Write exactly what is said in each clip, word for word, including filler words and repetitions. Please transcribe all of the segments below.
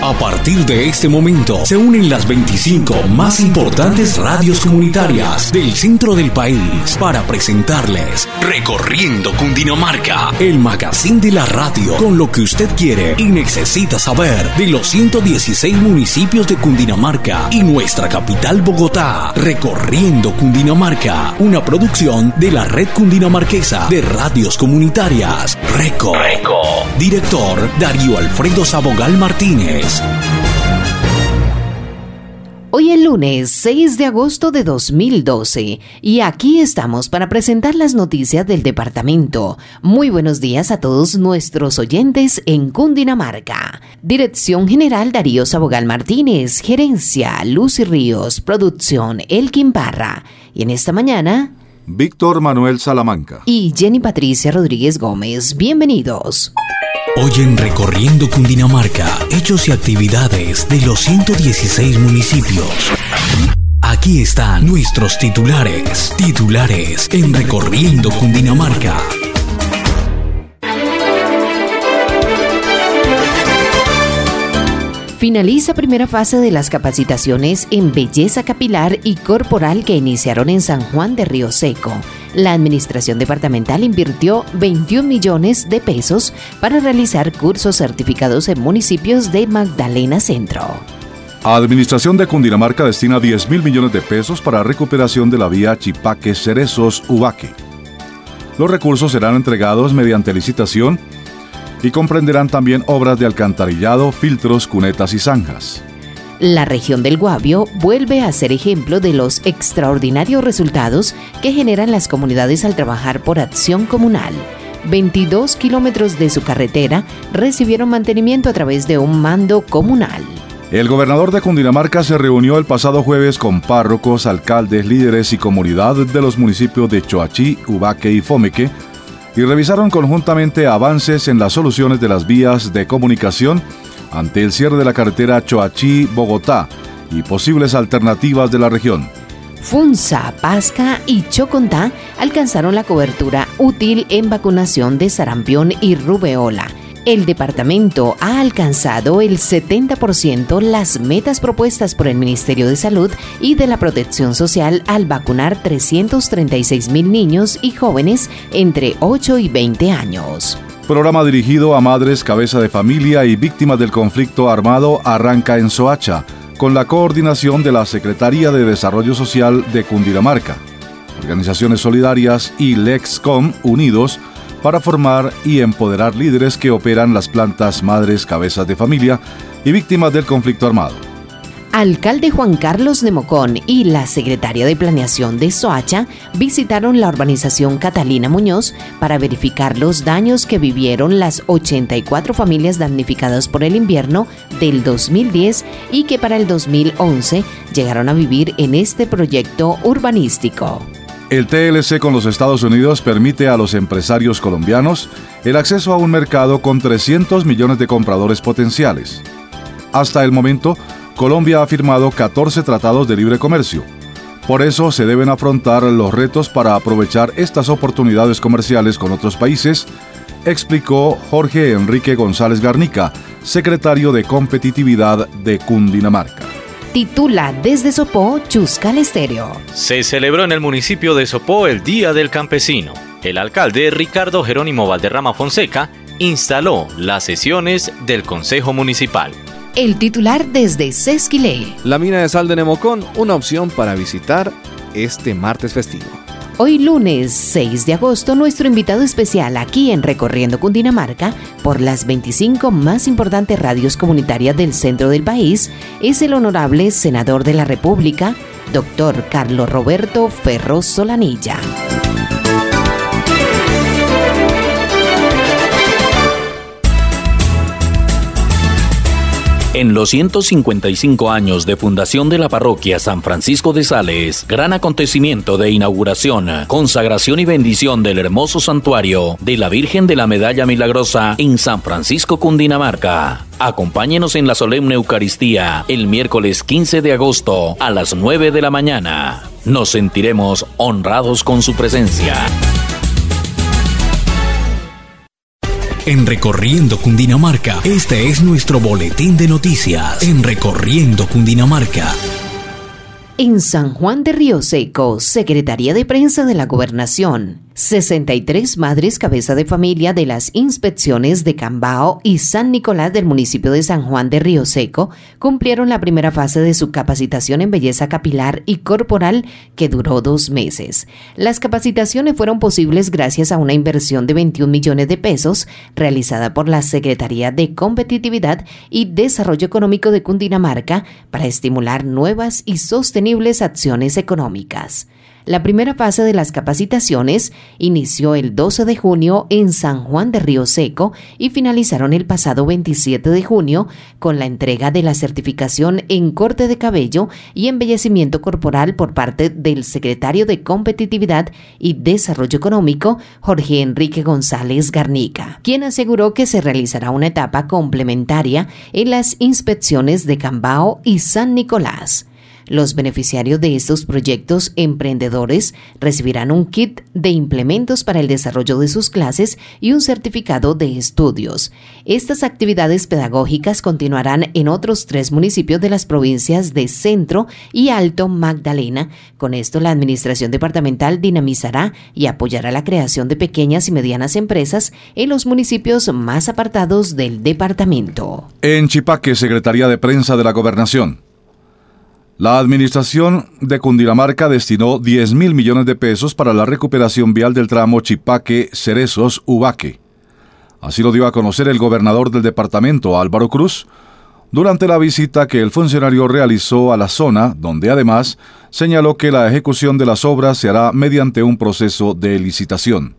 A partir de este momento se unen las veinticinco más importantes radios comunitarias del centro del país para presentarles Recorriendo Cundinamarca, el magazine de la radio con lo que usted quiere y necesita saber de los ciento dieciséis municipios de Cundinamarca y nuestra capital Bogotá. Recorriendo Cundinamarca, una producción de la Red Cundinamarquesa de Radios Comunitarias, RECO. RECO. Director Darío Alfredo Sabogal Martínez. Hoy es lunes seis de agosto de dos mil doce y aquí estamos para presentar las noticias del departamento. Muy buenos días a todos nuestros oyentes en Cundinamarca. Dirección General Darío Sabogal Martínez, Gerencia Lucy Ríos, Producción Elkin Parra. Y en esta mañana, Víctor Manuel Salamanca y Jenny Patricia Rodríguez Gómez. Bienvenidos. Hoy en Recorriendo Cundinamarca, hechos y actividades de los ciento dieciséis municipios. Aquí están nuestros titulares. Titulares en Recorriendo Cundinamarca. Finaliza primera fase de las capacitaciones en belleza capilar y corporal que iniciaron en San Juan de Río Seco. La administración departamental invirtió veintiún millones de pesos para realizar cursos certificados en municipios de Magdalena Centro. Administración de Cundinamarca destina diez mil millones de pesos para recuperación de la vía Chipaque-Cerezos-Ubaque. Los recursos serán entregados mediante licitación y comprenderán también obras de alcantarillado, filtros, cunetas y zanjas. La región del Guavio vuelve a ser ejemplo de los extraordinarios resultados que generan las comunidades al trabajar por acción comunal. veintidós kilómetros de su carretera recibieron mantenimiento a través de un mando comunal. El gobernador de Cundinamarca se reunió el pasado jueves con párrocos, alcaldes, líderes y comunidad de los municipios de Choachí, Ubaque y Fomeque y revisaron conjuntamente avances en las soluciones de las vías de comunicación ante el cierre de la carretera Choachí-Bogotá y posibles alternativas de la región. Funza, Pasca y Chocontá alcanzaron la cobertura útil en vacunación de sarampión y rubeola. El departamento ha alcanzado el setenta por ciento las metas propuestas por el Ministerio de Salud y de la Protección Social al vacunar trescientos treinta y seis mil niños y jóvenes entre ocho y veinte años. Programa dirigido a madres, cabeza de familia y víctimas del conflicto armado arranca en Soacha, con la coordinación de la Secretaría de Desarrollo Social de Cundinamarca, organizaciones solidarias y Lexcom unidos para formar y empoderar líderes que operan las plantas madres, cabezas de familia y víctimas del conflicto armado. Alcalde Juan Carlos de Mocón y la secretaria de Planeación de Soacha visitaron la urbanización Catalina Muñoz para verificar los daños que vivieron las ochenta y cuatro familias damnificadas por el invierno del dos mil diez y que para el dos mil once llegaron a vivir en este proyecto urbanístico. El T L C con los Estados Unidos permite a los empresarios colombianos el acceso a un mercado con trescientos millones de compradores potenciales. Hasta el momento, Colombia ha firmado catorce tratados de libre comercio. Por eso se deben afrontar los retos para aprovechar estas oportunidades comerciales con otros países, explicó Jorge Enrique González Garnica, secretario de Competitividad de Cundinamarca. Titula desde Sopó, Chuscal Estéreo. Se celebró en el municipio de Sopó el Día del Campesino. El alcalde Ricardo Jerónimo Valderrama Fonseca instaló las sesiones del Consejo Municipal. El titular desde Sesquilé. La mina de sal de Nemocón, una opción para visitar este martes festivo. Hoy lunes seis de agosto, nuestro invitado especial aquí en Recorriendo Cundinamarca por las veinticinco más importantes radios comunitarias del centro del país es el honorable senador de la República, doctor Carlos Roberto Ferro Solanilla. En los ciento cincuenta y cinco años de fundación de la parroquia San Francisco de Sales, gran acontecimiento de inauguración, consagración y bendición del hermoso santuario de la Virgen de la Medalla Milagrosa en San Francisco, Cundinamarca. Acompáñenos en la solemne Eucaristía el miércoles quince de agosto a las nueve de la mañana. Nos sentiremos honrados con su presencia. En Recorriendo Cundinamarca, este es nuestro boletín de noticias. En Recorriendo Cundinamarca. En San Juan de Río Seco, Secretaría de Prensa de la Gobernación. sesenta y tres madres cabeza de familia de las inspecciones de Cambao y San Nicolás del municipio de San Juan de Río Seco cumplieron la primera fase de su capacitación en belleza capilar y corporal que duró dos meses. Las capacitaciones fueron posibles gracias a una inversión de veintiún millones de pesos realizada por la Secretaría de Competitividad y Desarrollo Económico de Cundinamarca para estimular nuevas y sostenibles acciones económicas. La primera fase de las capacitaciones inició el doce de junio en San Juan de Río Seco y finalizaron el pasado veintisiete de junio con la entrega de la certificación en corte de cabello y embellecimiento corporal por parte del secretario de Competitividad y Desarrollo Económico, Jorge Enrique González Garnica, quien aseguró que se realizará una etapa complementaria en las inspecciones de Cambao y San Nicolás. Los beneficiarios de estos proyectos emprendedores recibirán un kit de implementos para el desarrollo de sus clases y un certificado de estudios. Estas actividades pedagógicas continuarán en otros tres municipios de las provincias de Centro y Alto Magdalena. Con esto, la Administración Departamental dinamizará y apoyará la creación de pequeñas y medianas empresas en los municipios más apartados del departamento. En Chipaque, Secretaría de Prensa de la Gobernación. La Administración de Cundinamarca destinó diez mil millones de pesos para la recuperación vial del tramo Chipaque-Cerezos-Ubaque. Así lo dio a conocer el gobernador del departamento, Álvaro Cruz, durante la visita que el funcionario realizó a la zona, donde además señaló que la ejecución de las obras se hará mediante un proceso de licitación.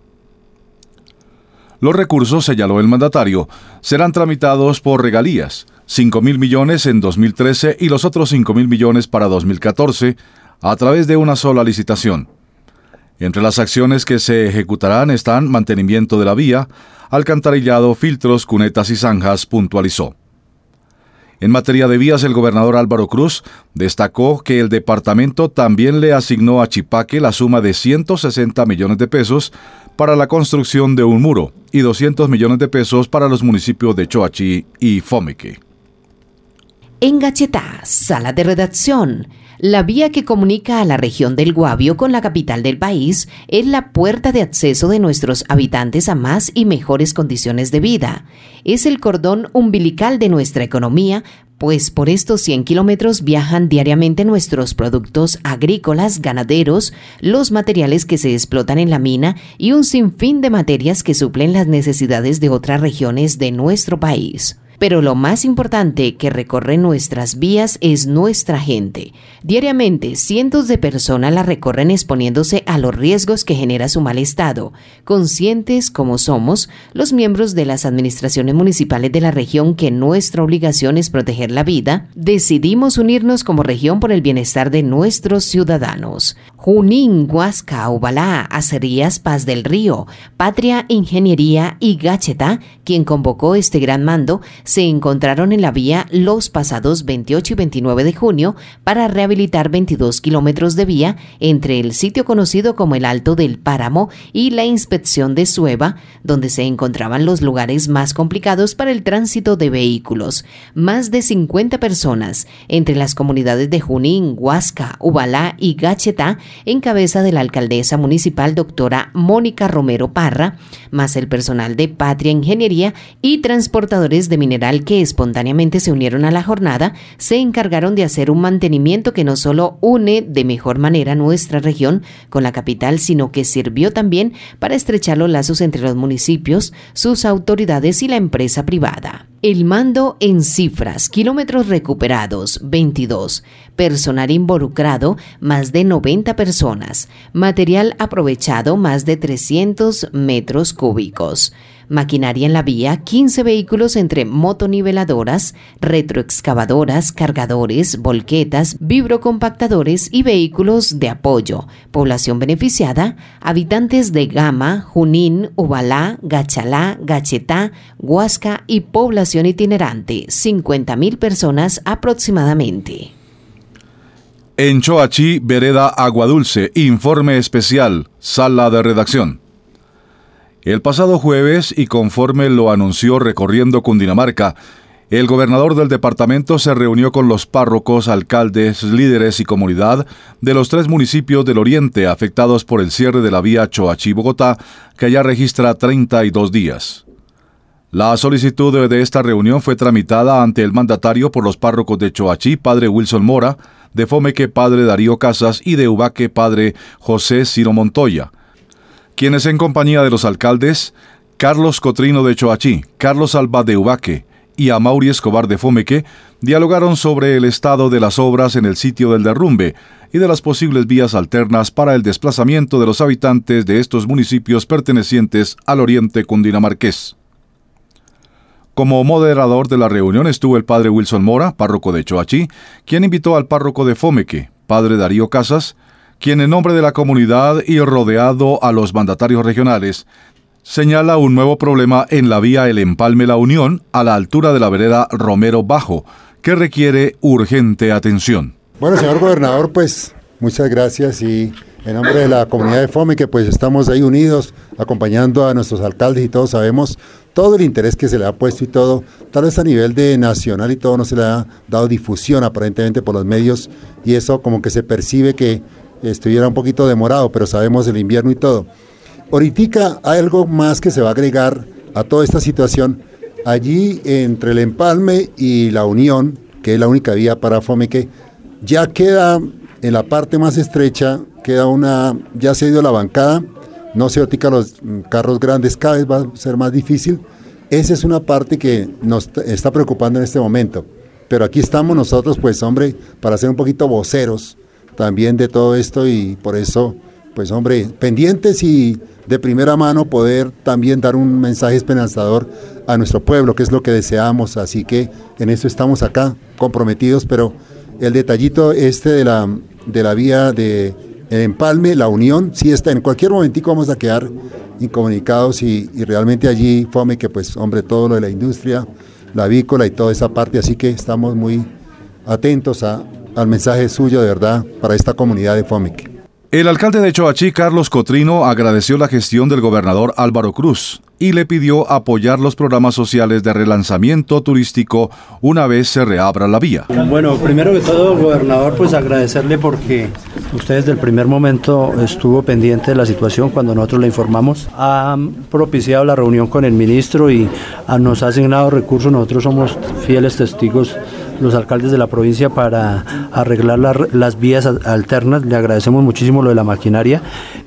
Los recursos, señaló el mandatario, serán tramitados por regalías, cinco mil millones en dos mil trece y los otros cinco mil millones para dos mil catorce, a través de una sola licitación. Entre las acciones que se ejecutarán están mantenimiento de la vía, alcantarillado, filtros, cunetas y zanjas, puntualizó. En materia de vías, el gobernador Álvaro Cruz destacó que el departamento también le asignó a Chipaque la suma de ciento sesenta millones de pesos para la construcción de un muro y doscientos millones de pesos para los municipios de Choachí y Fomeque. En Gachetá, sala de redacción. La vía que comunica a la región del Guavio con la capital del país es la puerta de acceso de nuestros habitantes a más y mejores condiciones de vida. Es el cordón umbilical de nuestra economía, pues por estos cien kilómetros viajan diariamente nuestros productos agrícolas, ganaderos, los materiales que se explotan en la mina y un sinfín de materias que suplen las necesidades de otras regiones de nuestro país. Pero lo más importante que recorre nuestras vías es nuestra gente. Diariamente, cientos de personas la recorren exponiéndose a los riesgos que genera su mal estado. Conscientes como somos, los miembros de las administraciones municipales de la región que nuestra obligación es proteger la vida, decidimos unirnos como región por el bienestar de nuestros ciudadanos. Junín, Huasca, Ubalá, Acerías, Paz del Río, Patria, Ingeniería y Gachetá, quien convocó este gran mando, se encontraron en la vía los pasados veintiocho y veintinueve de junio para rehabilitar veintidós kilómetros de vía entre el sitio conocido como el Alto del Páramo y la inspección de Sueva, donde se encontraban los lugares más complicados para el tránsito de vehículos. Más de cincuenta personas, entre las comunidades de Junín, Huasca, Ubalá y Gachetá, en cabeza de la alcaldesa municipal doctora Mónica Romero Parra, más el personal de Patria Ingeniería y transportadores de minerales que espontáneamente se unieron a la jornada, se encargaron de hacer un mantenimiento que no solo une de mejor manera nuestra región con la capital, sino que sirvió también para estrechar los lazos entre los municipios, sus autoridades y la empresa privada. El mando en cifras: kilómetros recuperados, veintidós. Personal involucrado, más de noventa personas. Material aprovechado, más de trescientos metros cúbicos. Maquinaria en la vía, quince vehículos entre motoniveladoras, retroexcavadoras, cargadores, volquetas, vibrocompactadores y vehículos de apoyo. Población beneficiada: habitantes de Gama, Junín, Ubalá, Gachalá, Gachetá, Huasca y población itinerante, cincuenta mil personas aproximadamente. En Choachí, vereda Aguadulce, informe especial, sala de redacción. El pasado jueves, y conforme lo anunció Recorriendo Cundinamarca, el gobernador del departamento se reunió con los párrocos, alcaldes, líderes y comunidad de los tres municipios del oriente afectados por el cierre de la vía Choachí-Bogotá, que ya registra treinta y dos días. La solicitud de esta reunión fue tramitada ante el mandatario por los párrocos de Choachí, padre Wilson Mora, de Fomeque, padre Darío Casas, y de Ubaque, padre José Ciro Montoya, quienes en compañía de los alcaldes Carlos Cotrino de Choachí, Carlos Alba de Ubaque y Amaury Escobar de Fomeque dialogaron sobre el estado de las obras en el sitio del derrumbe y de las posibles vías alternas para el desplazamiento de los habitantes de estos municipios pertenecientes al oriente cundinamarqués. Como moderador de la reunión estuvo el padre Wilson Mora, párroco de Choachí, quien invitó al párroco de Fomeque, padre Darío Casas, quien en nombre de la comunidad y rodeado a los mandatarios regionales, señala un nuevo problema en la vía El Empalme-La Unión, a la altura de la vereda Romero Bajo, que requiere urgente atención. Bueno, señor gobernador, pues muchas gracias, y en nombre de la comunidad de Fomeque, pues estamos ahí unidos, acompañando a nuestros alcaldes, y todos sabemos todo el interés que se le ha puesto y todo, tal vez a nivel de nacional y todo no se le ha dado difusión aparentemente por los medios, y eso como que se percibe que estuviera un poquito demorado, pero sabemos el invierno y todo. Ahorita hay algo más que se va a agregar a toda esta situación. Allí entre el Empalme y la Unión, que es la única vía para Fomeque, ya queda en la parte más estrecha, queda una, ya se ha ido la bancada, no se ahorita los carros grandes, cada vez va a ser más difícil. Esa es una parte que nos está preocupando en este momento. Pero aquí estamos nosotros, pues hombre, para ser un poquito voceros también de todo esto, y por eso, pues hombre, pendientes y de primera mano poder también dar un mensaje esperanzador a nuestro pueblo, que es lo que deseamos. Así que en eso estamos acá comprometidos, pero el detallito este de la, de la vía de El Empalme, La Unión, sí está, en cualquier momentico vamos a quedar incomunicados, y, y realmente allí Fomeque, pues hombre, todo lo de la industria, la avícola y toda esa parte, así que estamos muy atentos a, al mensaje suyo de verdad para esta comunidad de Fomeque. El alcalde de Choachí, Carlos Cotrino, agradeció la gestión del gobernador Álvaro Cruz y le pidió apoyar los programas sociales de relanzamiento turístico una vez se reabra la vía. Bueno, primero que todo, gobernador, pues agradecerle porque usted desde el primer momento estuvo pendiente de la situación cuando nosotros le informamos. Ha propiciado la reunión con el ministro y nos ha asignado recursos. Nosotros somos fieles testigos, los alcaldes de la provincia, para arreglar la, las vías alternas. Le agradecemos muchísimo lo de la maquinaria,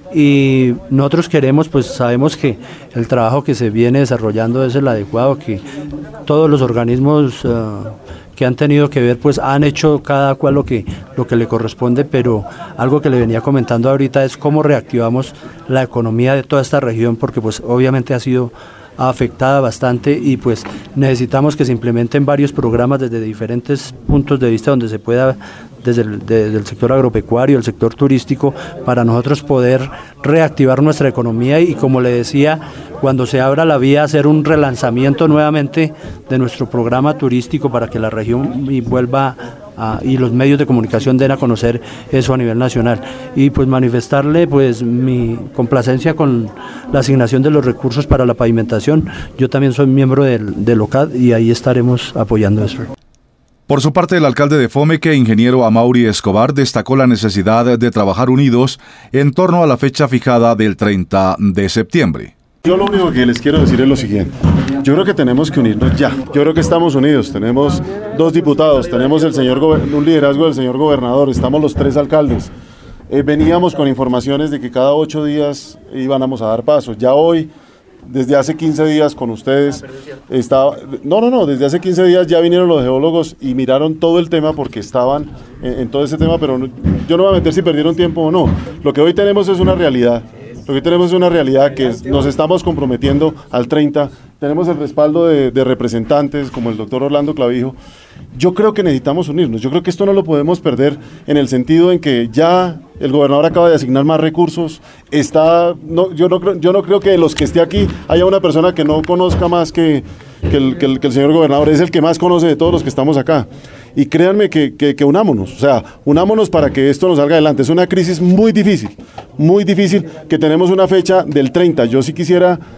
y nosotros queremos, pues sabemos que el trabajo que se viene desarrollando es el adecuado, que todos los organismos uh, que han tenido que ver, pues han hecho cada cual lo que, lo que le corresponde, pero algo que le venía comentando ahorita es cómo reactivamos la economía de toda esta región, porque pues obviamente ha sido afectada bastante, y pues necesitamos que se implementen varios programas desde diferentes puntos de vista, donde se pueda, desde el, desde el sector agropecuario, el sector turístico, para nosotros poder reactivar nuestra economía, y como le decía, cuando se abra la vía, hacer un relanzamiento nuevamente de nuestro programa turístico para que la región vuelva a, y los medios de comunicación den a conocer eso a nivel nacional, y pues manifestarle pues mi complacencia con la asignación de los recursos para la pavimentación. Yo también soy miembro del, del O C A D, y ahí estaremos apoyando eso. Por su parte, el alcalde de Fomeque, ingeniero Amaury Escobar, destacó la necesidad de trabajar unidos en torno a la fecha fijada del treinta de septiembre. Yo lo único que les quiero decir es lo siguiente: yo creo que tenemos que unirnos ya. Yo creo que estamos unidos, tenemos dos diputados, tenemos el señor un liderazgo del señor gobernador, estamos los tres alcaldes. Eh, veníamos con informaciones de que cada ocho días íbamos a dar pasos. Ya hoy, desde hace quince días con ustedes, estaba, no, no, no, desde hace quince días ya vinieron los geólogos y miraron todo el tema, porque estaban en, en todo ese tema, pero no, yo no voy a meter si perdieron tiempo o no. Lo que hoy tenemos es una realidad. Lo que tenemos es una realidad que es, nos estamos comprometiendo al treinta, tenemos el respaldo de, de representantes como el doctor Orlando Clavijo. Yo creo que necesitamos unirnos, yo creo que esto no lo podemos perder, en el sentido en que ya el gobernador acaba de asignar más recursos, está, no, yo, no creo, yo no creo que de los que esté aquí haya una persona que no conozca más que, que, el, que, el, que el señor gobernador, es el que más conoce de todos los que estamos acá. Y créanme que, que, que unámonos, o sea, unámonos para que esto nos salga adelante. Es una crisis muy difícil, muy difícil, que tenemos una fecha del treinta. Yo sí quisiera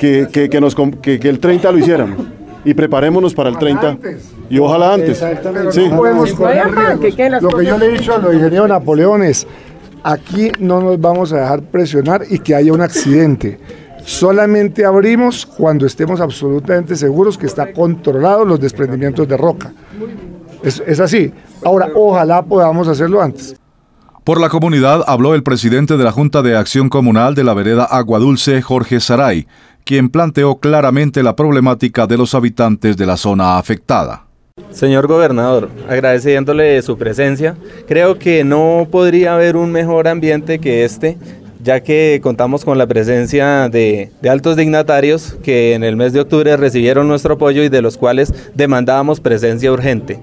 que, que, que, nos, que, que el treinta lo hiciéramos. Y preparémonos para el treinta. Y ojalá antes. Exactamente. Sí. No podemos correr riesgos. Lo que yo le he dicho a los ingenieros Napoleón es, aquí no nos vamos a dejar presionar y que haya un accidente. Solamente abrimos cuando estemos absolutamente seguros que está controlado los desprendimientos de roca. Es, es así. Ahora, ojalá podamos hacerlo antes. Por la comunidad habló el presidente de la Junta de Acción Comunal de la vereda Aguadulce, Jorge Saray, quien planteó claramente la problemática de los habitantes de la zona afectada. Señor gobernador, agradeciéndole su presencia, creo que no podría haber un mejor ambiente que este, ya que contamos con la presencia de, de altos dignatarios que en el mes de octubre recibieron nuestro apoyo y de los cuales demandábamos presencia urgente.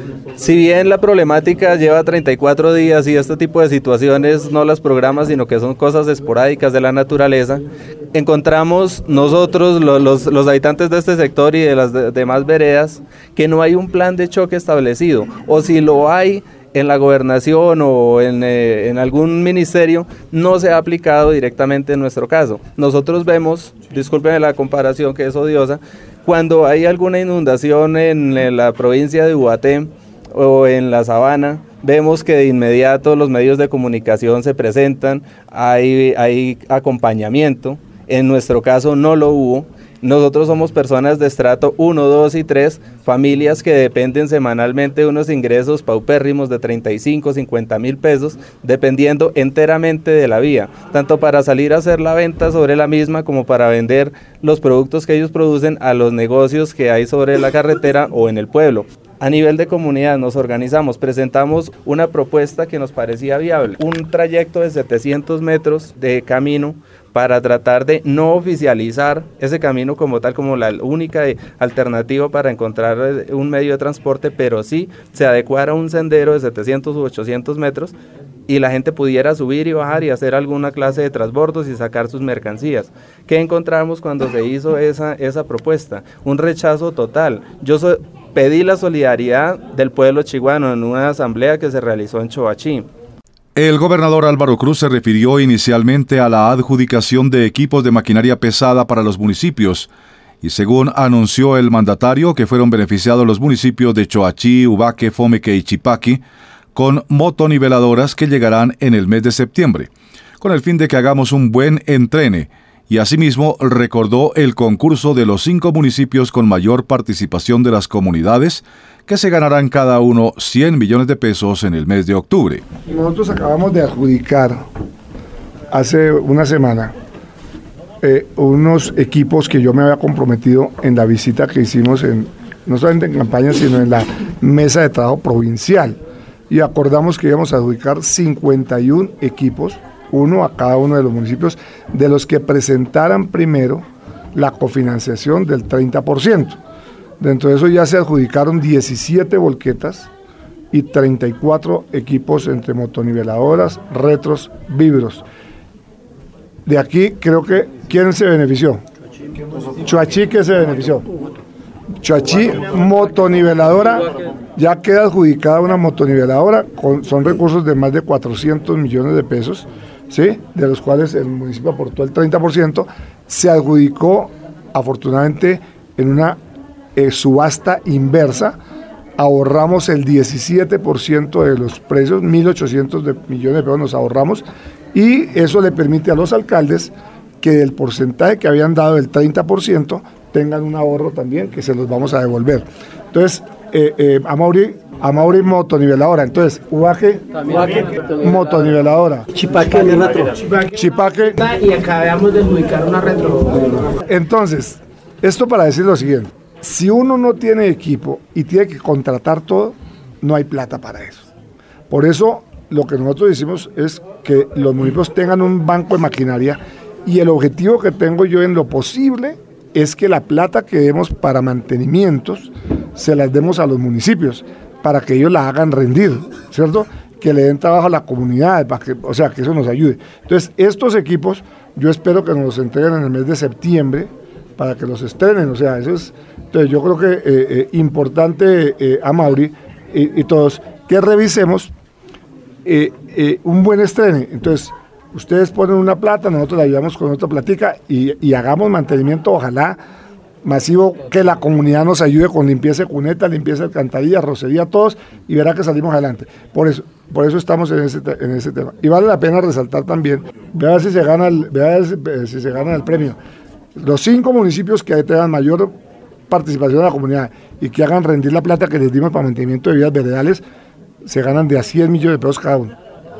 Si bien la problemática lleva treinta y cuatro días y este tipo de situaciones no las programa, sino que son cosas esporádicas de la naturaleza, encontramos nosotros, los, los, los habitantes de este sector y de las de, demás veredas, que no hay un plan de choque establecido, o si lo hay en la gobernación o en, eh, en algún ministerio, no se ha aplicado directamente en nuestro caso. Nosotros vemos, discúlpenme la comparación que es odiosa, cuando hay alguna inundación en, en la provincia de Ubaté, o en la sabana, vemos que de inmediato los medios de comunicación se presentan, hay, hay acompañamiento, en nuestro caso no lo hubo. Nosotros somos personas de estrato uno, dos y tres, familias que dependen semanalmente de unos ingresos paupérrimos de treinta y cinco, cincuenta mil pesos, dependiendo enteramente de la vía, tanto para salir a hacer la venta sobre la misma como para vender los productos que ellos producen a los negocios que hay sobre la carretera o en el pueblo. A nivel de comunidad nos organizamos, presentamos una propuesta que nos parecía viable, un trayecto de setecientos metros de camino para tratar de no oficializar ese camino como tal, como la única alternativa para encontrar un medio de transporte, pero sí se adecuara a un sendero de setecientos u ochocientos metros y la gente pudiera subir y bajar y hacer alguna clase de transbordos y sacar sus mercancías. ¿Qué encontramos cuando se hizo esa, esa propuesta? Un rechazo total. Yo soy... Pedí la solidaridad del pueblo chiguano en una asamblea que se realizó en Choachí. El gobernador Álvaro Cruz se refirió inicialmente a la adjudicación de equipos de maquinaria pesada para los municipios y según anunció el mandatario que fueron beneficiados los municipios de Choachí, Ubaque, Fomeque y Chipaqui con motoniveladoras que llegarán en el mes de septiembre, con el fin de que hagamos un buen entrene. Y asimismo recordó el concurso de los cinco municipios con mayor participación de las comunidades, que se ganarán cada uno cien millones de pesos en el mes de octubre. Nosotros acabamos de adjudicar hace una semana eh, unos equipos que yo me había comprometido en la visita que hicimos, en, no solamente en campaña, sino en la mesa de trabajo provincial. Y acordamos que íbamos a adjudicar cincuenta y uno equipos, uno a cada uno de los municipios, de los que presentaran primero la cofinanciación del treinta por ciento. Dentro de eso ya se adjudicaron diecisiete volquetas y treinta y cuatro equipos entre motoniveladoras, retros, vibros. De aquí creo que, ¿quién se benefició? Choachí, que se benefició. Choachí, motoniveladora, ya queda adjudicada una motoniveladora, con, son recursos de más de cuatrocientos millones de pesos, ¿sí? De los cuales el municipio aportó el treinta por ciento, se adjudicó afortunadamente en una eh, subasta inversa, ahorramos el diecisiete por ciento de los precios, mil ochocientos de millones de pesos nos ahorramos, y eso le permite a los alcaldes que del porcentaje que habían dado, el treinta por ciento, tengan un ahorro también que se los vamos a devolver. Entonces, eh, eh, a Mauri, a Mauri motoniveladora, entonces, Ubaque, motoniveladora. Chipaque, retro. Chipaque. Y acabamos de adjudicar una retro. Entonces, esto para decir lo siguiente, si uno no tiene equipo y tiene que contratar todo, no hay plata para eso. Por eso, lo que nosotros decimos es que los municipios tengan un banco de maquinaria y el objetivo que tengo yo en lo posible es que la plata que demos para mantenimientos se las demos a los municipios para que ellos la hagan rendir, ¿cierto? Que le den trabajo a la comunidad, para que, o sea, que eso nos ayude. Entonces, estos equipos yo espero que nos los entreguen en el mes de septiembre para que los estrenen, o sea, eso es, entonces yo creo que eh, eh, importante eh, a Mauri y, y todos, que revisemos eh, eh, un buen estreno. Entonces, ustedes ponen una plata, nosotros la ayudamos con otra platica y, y hagamos mantenimiento, ojalá masivo, que la comunidad nos ayude con limpieza de cuneta, limpieza de alcantarilla, rocería, todos, y verá que salimos adelante. Por eso, por eso estamos en ese, en ese tema. Y vale la pena resaltar también, vea si se gana el, vea si se gana el premio. Los cinco municipios que tengan mayor participación de la comunidad y que hagan rendir la plata que les dimos para mantenimiento de vías veredales, se ganan de a cien millones de pesos cada uno.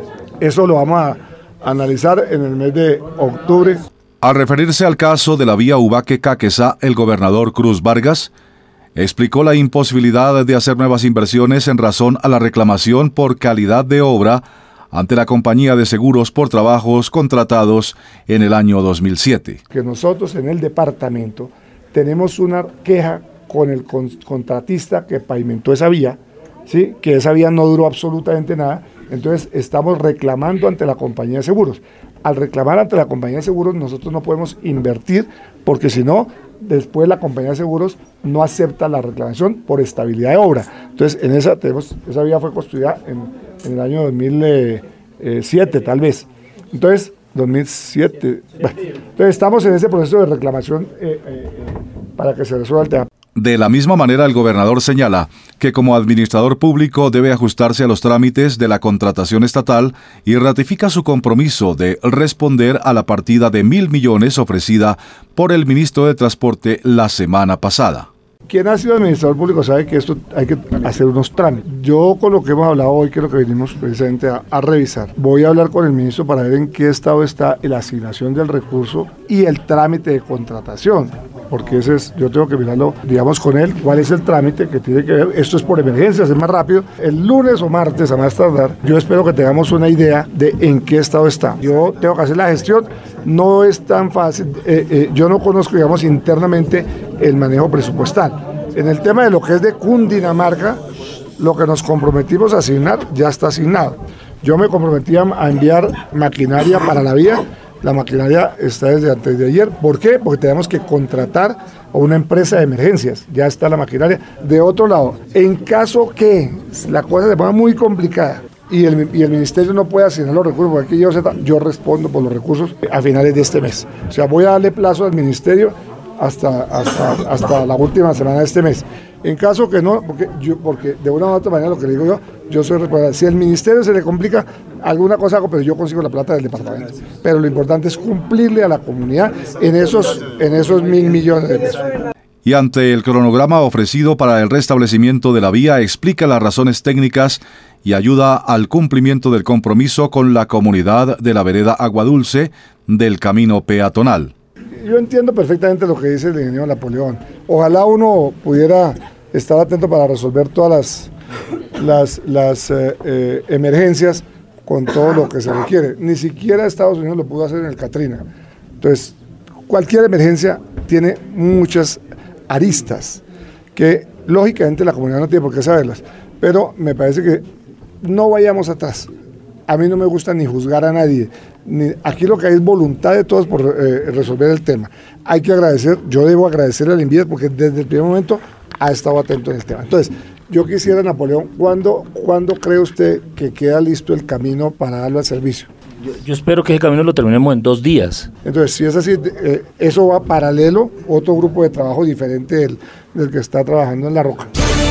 Eso lo vamos a analizar en el mes de octubre. Al referirse al caso de la vía Ubaque-Caquesa, el gobernador Cruz Vargas explicó la imposibilidad de hacer nuevas inversiones en razón a la reclamación por calidad de obra ante la compañía de seguros por trabajos contratados en el año dos mil siete. Que nosotros en el departamento tenemos una queja con el con, contratista que pavimentó esa vía, ¿sí? Que esa vía no duró absolutamente nada, entonces estamos reclamando ante la compañía de seguros. Al reclamar ante la compañía de seguros nosotros no podemos invertir porque si no, después la compañía de seguros no acepta la reclamación por estabilidad de obra. Entonces en esa tenemos, esa vía fue construida en, en el año dos mil siete tal vez. Entonces, dos mil siete. Bueno, entonces estamos en ese proceso de reclamación eh, eh, para que se resuelva el tema. De la misma manera, el gobernador señala que como administrador público debe ajustarse a los trámites de la contratación estatal y ratifica su compromiso de responder a la partida de mil millones ofrecida por el ministro de Transporte la semana pasada. Quien ha sido administrador público sabe que esto hay que hacer unos trámites. Yo con lo que hemos hablado hoy, que es lo que venimos precisamente a, a revisar, voy a hablar con el ministro para ver en qué estado está la asignación del recurso y el trámite de contratación, porque ese es, yo tengo que mirarlo, digamos, con él, cuál es el trámite que tiene que ver. Esto es por emergencias, es más rápido. El lunes o martes, a más tardar, yo espero que tengamos una idea de en qué estado está. Yo tengo que hacer la gestión, no es tan fácil, eh, eh, yo no conozco, digamos, internamente el manejo presupuestal. En el tema de lo que es de Cundinamarca, lo que nos comprometimos a asignar ya está asignado. Yo me comprometí a enviar maquinaria para la vía, la maquinaria está desde antes de ayer. ¿Por qué? Porque tenemos que contratar a una empresa de emergencias, ya está la maquinaria. De otro lado, en caso que la cosa se ponga muy complicada y el, y el ministerio no pueda asignar los recursos, porque aquí yo, yo respondo por los recursos a finales de este mes. O sea, voy a darle plazo al ministerio hasta, hasta, hasta la última semana de este mes. En caso que no, porque, yo, porque de una u otra manera lo que le digo yo, yo soy responsable. Si al ministerio se le complica alguna cosa, hago, pero yo consigo la plata del departamento. Pero lo importante es cumplirle a la comunidad en esos, en esos mil millones de pesos. Y ante el cronograma ofrecido para el restablecimiento de la vía, explica las razones técnicas y ayuda al cumplimiento del compromiso con la comunidad de la vereda Aguadulce del camino peatonal. Yo entiendo perfectamente lo que dice el ingeniero Napoleón. Ojalá uno pudiera estar atento para resolver todas las, las, las eh, eh, emergencias con todo lo que se requiere. Ni siquiera Estados Unidos lo pudo hacer en el Katrina. Entonces, cualquier emergencia tiene muchas aristas que lógicamente la comunidad no tiene por qué saberlas, pero me parece que no vayamos atrás. A mí no me gusta ni juzgar a nadie. Ni, aquí lo que hay es voluntad de todos por eh, resolver el tema. Hay que agradecer, yo debo agradecerle al INVIES porque desde el primer momento ha estado atento en el tema. Entonces, yo quisiera, Napoleón, ¿cuándo, ¿cuándo cree usted que queda listo el camino para darlo al servicio? Yo, yo espero que ese camino lo terminemos en dos días. Entonces, si es así, eh, eso va paralelo, otro grupo de trabajo diferente del, del que está trabajando en La Roca.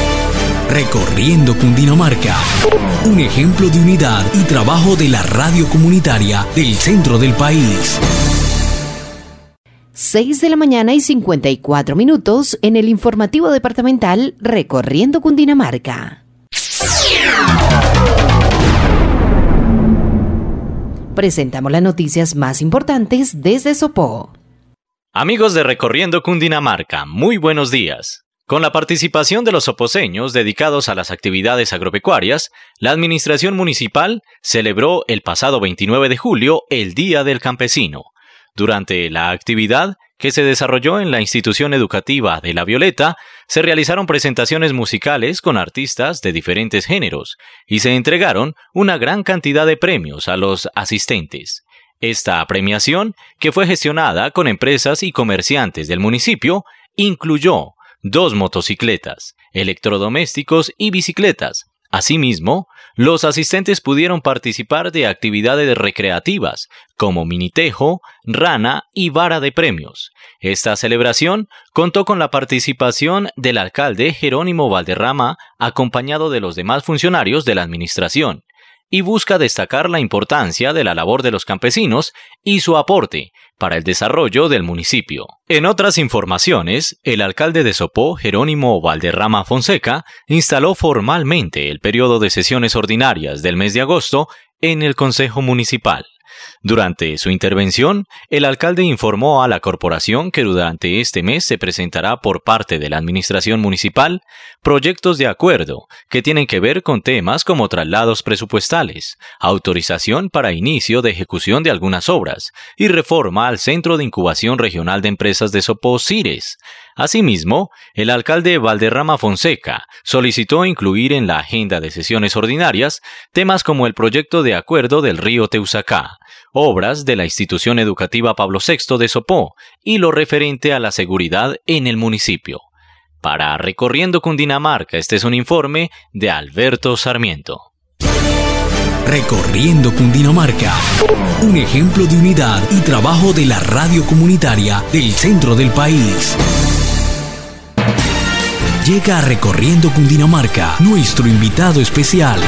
Recorriendo Cundinamarca, un ejemplo de unidad y trabajo de la radio comunitaria del centro del país. seis de la mañana y cincuenta y cuatro minutos en el informativo departamental Recorriendo Cundinamarca. Presentamos las noticias más importantes desde Sopó. Amigos de Recorriendo Cundinamarca, muy buenos días. Con la participación de los soposeños dedicados a las actividades agropecuarias, la administración municipal celebró el pasado veintinueve de julio el Día del Campesino. Durante la actividad, que se desarrolló en la institución educativa de La Violeta, se realizaron presentaciones musicales con artistas de diferentes géneros y se entregaron una gran cantidad de premios a los asistentes. Esta premiación, que fue gestionada con empresas y comerciantes del municipio, incluyó dos motocicletas, electrodomésticos y bicicletas, Asimismo, los asistentes pudieron participar de actividades recreativas como minitejo, rana y vara de premios. Esta celebración contó con la participación del alcalde Jerónimo Valderrama, acompañado de los demás funcionarios de la administración, y busca destacar la importancia de la labor de los campesinos y su aporte para el desarrollo del municipio. En otras informaciones, el alcalde de Sopó, Jerónimo Valderrama Fonseca, instaló formalmente el periodo de sesiones ordinarias del mes de agosto en el Consejo Municipal. Durante su intervención, el alcalde informó a la corporación que durante este mes se presentará por parte de la administración municipal proyectos de acuerdo que tienen que ver con temas como traslados presupuestales, autorización para inicio de ejecución de algunas obras y reforma al Centro de Incubación Regional de Empresas de Sopó, CIRES. Asimismo, el alcalde Valderrama Fonseca solicitó incluir en la agenda de sesiones ordinarias temas como el proyecto de acuerdo del río Teusacá, obras de la institución educativa Pablo sexto de Sopó y lo referente a la seguridad en el municipio. Para Recorriendo Cundinamarca, este es un informe de Alberto Sarmiento. Recorriendo Cundinamarca, un ejemplo de unidad y trabajo de la radio comunitaria del centro del país. Llega a Recorriendo Cundinamarca nuestro invitado especial.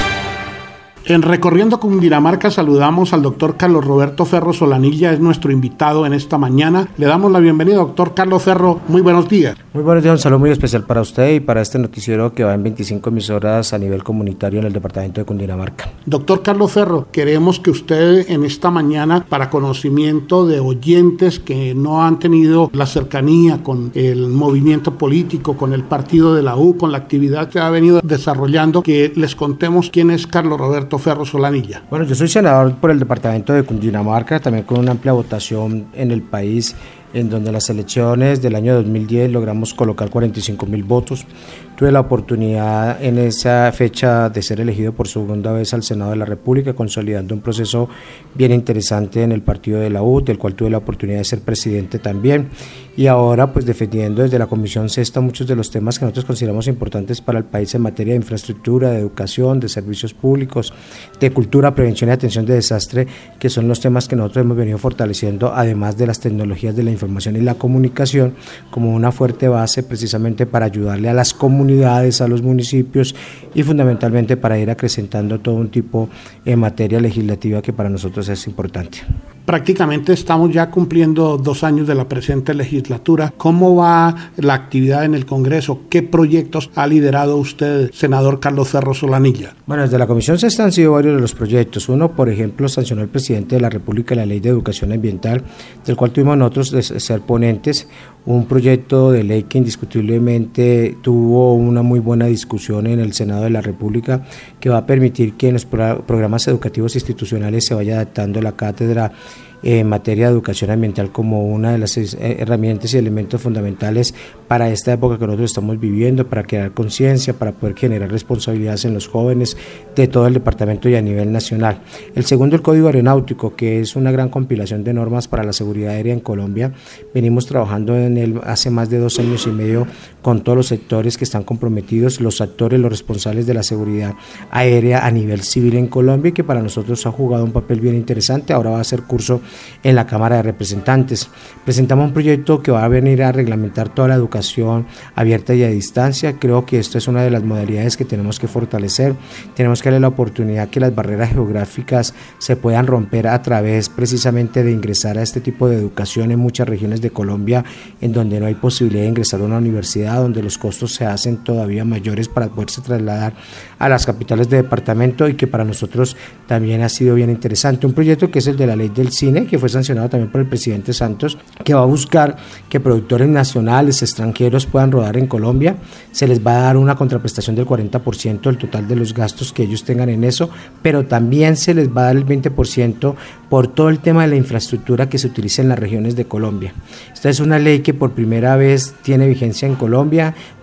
En Recorriendo Cundinamarca saludamos al doctor Carlos Roberto Ferro Solanilla, es nuestro invitado en esta mañana. Le damos la bienvenida, doctor Carlos Ferro. Muy buenos días. Muy buenos días, un saludo muy especial para usted y para este noticiero que va en veinticinco emisoras a nivel comunitario en el departamento de Cundinamarca. Doctor Carlos Ferro, queremos que usted en esta mañana, para conocimiento de oyentes que no han tenido la cercanía con el movimiento político, con el partido de la U, con la actividad que ha venido desarrollando, que les contemos quién es Carlos Roberto Ferro Solanilla. Bueno, yo soy senador por el departamento de Cundinamarca, también con una amplia votación en el país, en donde en las elecciones del año dos mil diez logramos colocar cuarenta y cinco mil votos. Tuve la oportunidad en esa fecha de ser elegido por segunda vez al Senado de la República, consolidando un proceso bien interesante en el partido de la U, del cual tuve la oportunidad de ser presidente también, y ahora pues defendiendo desde la Comisión Sexta muchos de los temas que nosotros consideramos importantes para el país en materia de infraestructura, de educación, de servicios públicos, de cultura, prevención y atención de desastre, que son los temas que nosotros hemos venido fortaleciendo, además de las tecnologías de la información y la comunicación, como una fuerte base precisamente para ayudarle a las comunidades, a los municipios y fundamentalmente para ir acrecentando todo un tipo de materia legislativa que para nosotros es importante. Prácticamente estamos ya cumpliendo dos años de la presente legislatura. ¿Cómo va la actividad en el Congreso? ¿Qué proyectos ha liderado usted, senador Carlos Ferro Solanilla? Bueno, desde la Comisión Sexta han sido varios de los proyectos. Uno, por ejemplo, sancionó el presidente de la República la Ley de Educación Ambiental, del cual tuvimos nosotros de ser ponentes, un proyecto de ley que indiscutiblemente tuvo una muy buena discusión en el Senado de la República, que va a permitir que en los programas educativos institucionales se vaya adaptando la cátedra en materia de educación ambiental como una de las herramientas y elementos fundamentales para esta época que nosotros estamos viviendo, para crear conciencia, para poder generar responsabilidades en los jóvenes de todo el departamento y a nivel nacional. El segundo, el Código Aeronáutico, que es una gran compilación de normas para la seguridad aérea en Colombia. Venimos trabajando en él hace más de dos años y medio con todos los sectores que están comprometidos, los actores, los responsables de la seguridad aérea a nivel civil en Colombia, y que para nosotros ha jugado un papel bien interesante. Ahora va a ser curso en la Cámara de Representantes. Presentamos un proyecto que va a venir a reglamentar toda la educación abierta y a distancia. Creo que esto es una de las modalidades que tenemos que fortalecer. Tenemos que darle la oportunidad que las barreras geográficas se puedan romper a través precisamente de ingresar a este tipo de educación en muchas regiones de Colombia, en donde no hay posibilidad de ingresar a una universidad, donde los costos se hacen todavía mayores para poderse trasladar a las capitales de departamento, y que para nosotros también ha sido bien interesante. Un proyecto que es el de la ley del cine, que fue sancionado también por el presidente Santos, que va a buscar que productores nacionales, extranjeros puedan rodar en Colombia. Se les va a dar una contraprestación del cuarenta por ciento del total de los gastos que ellos tengan en eso, pero también se les va a dar el veinte por ciento por todo el tema de la infraestructura que se utiliza en las regiones de Colombia. Esta es una ley que por primera vez tiene vigencia en Colombia,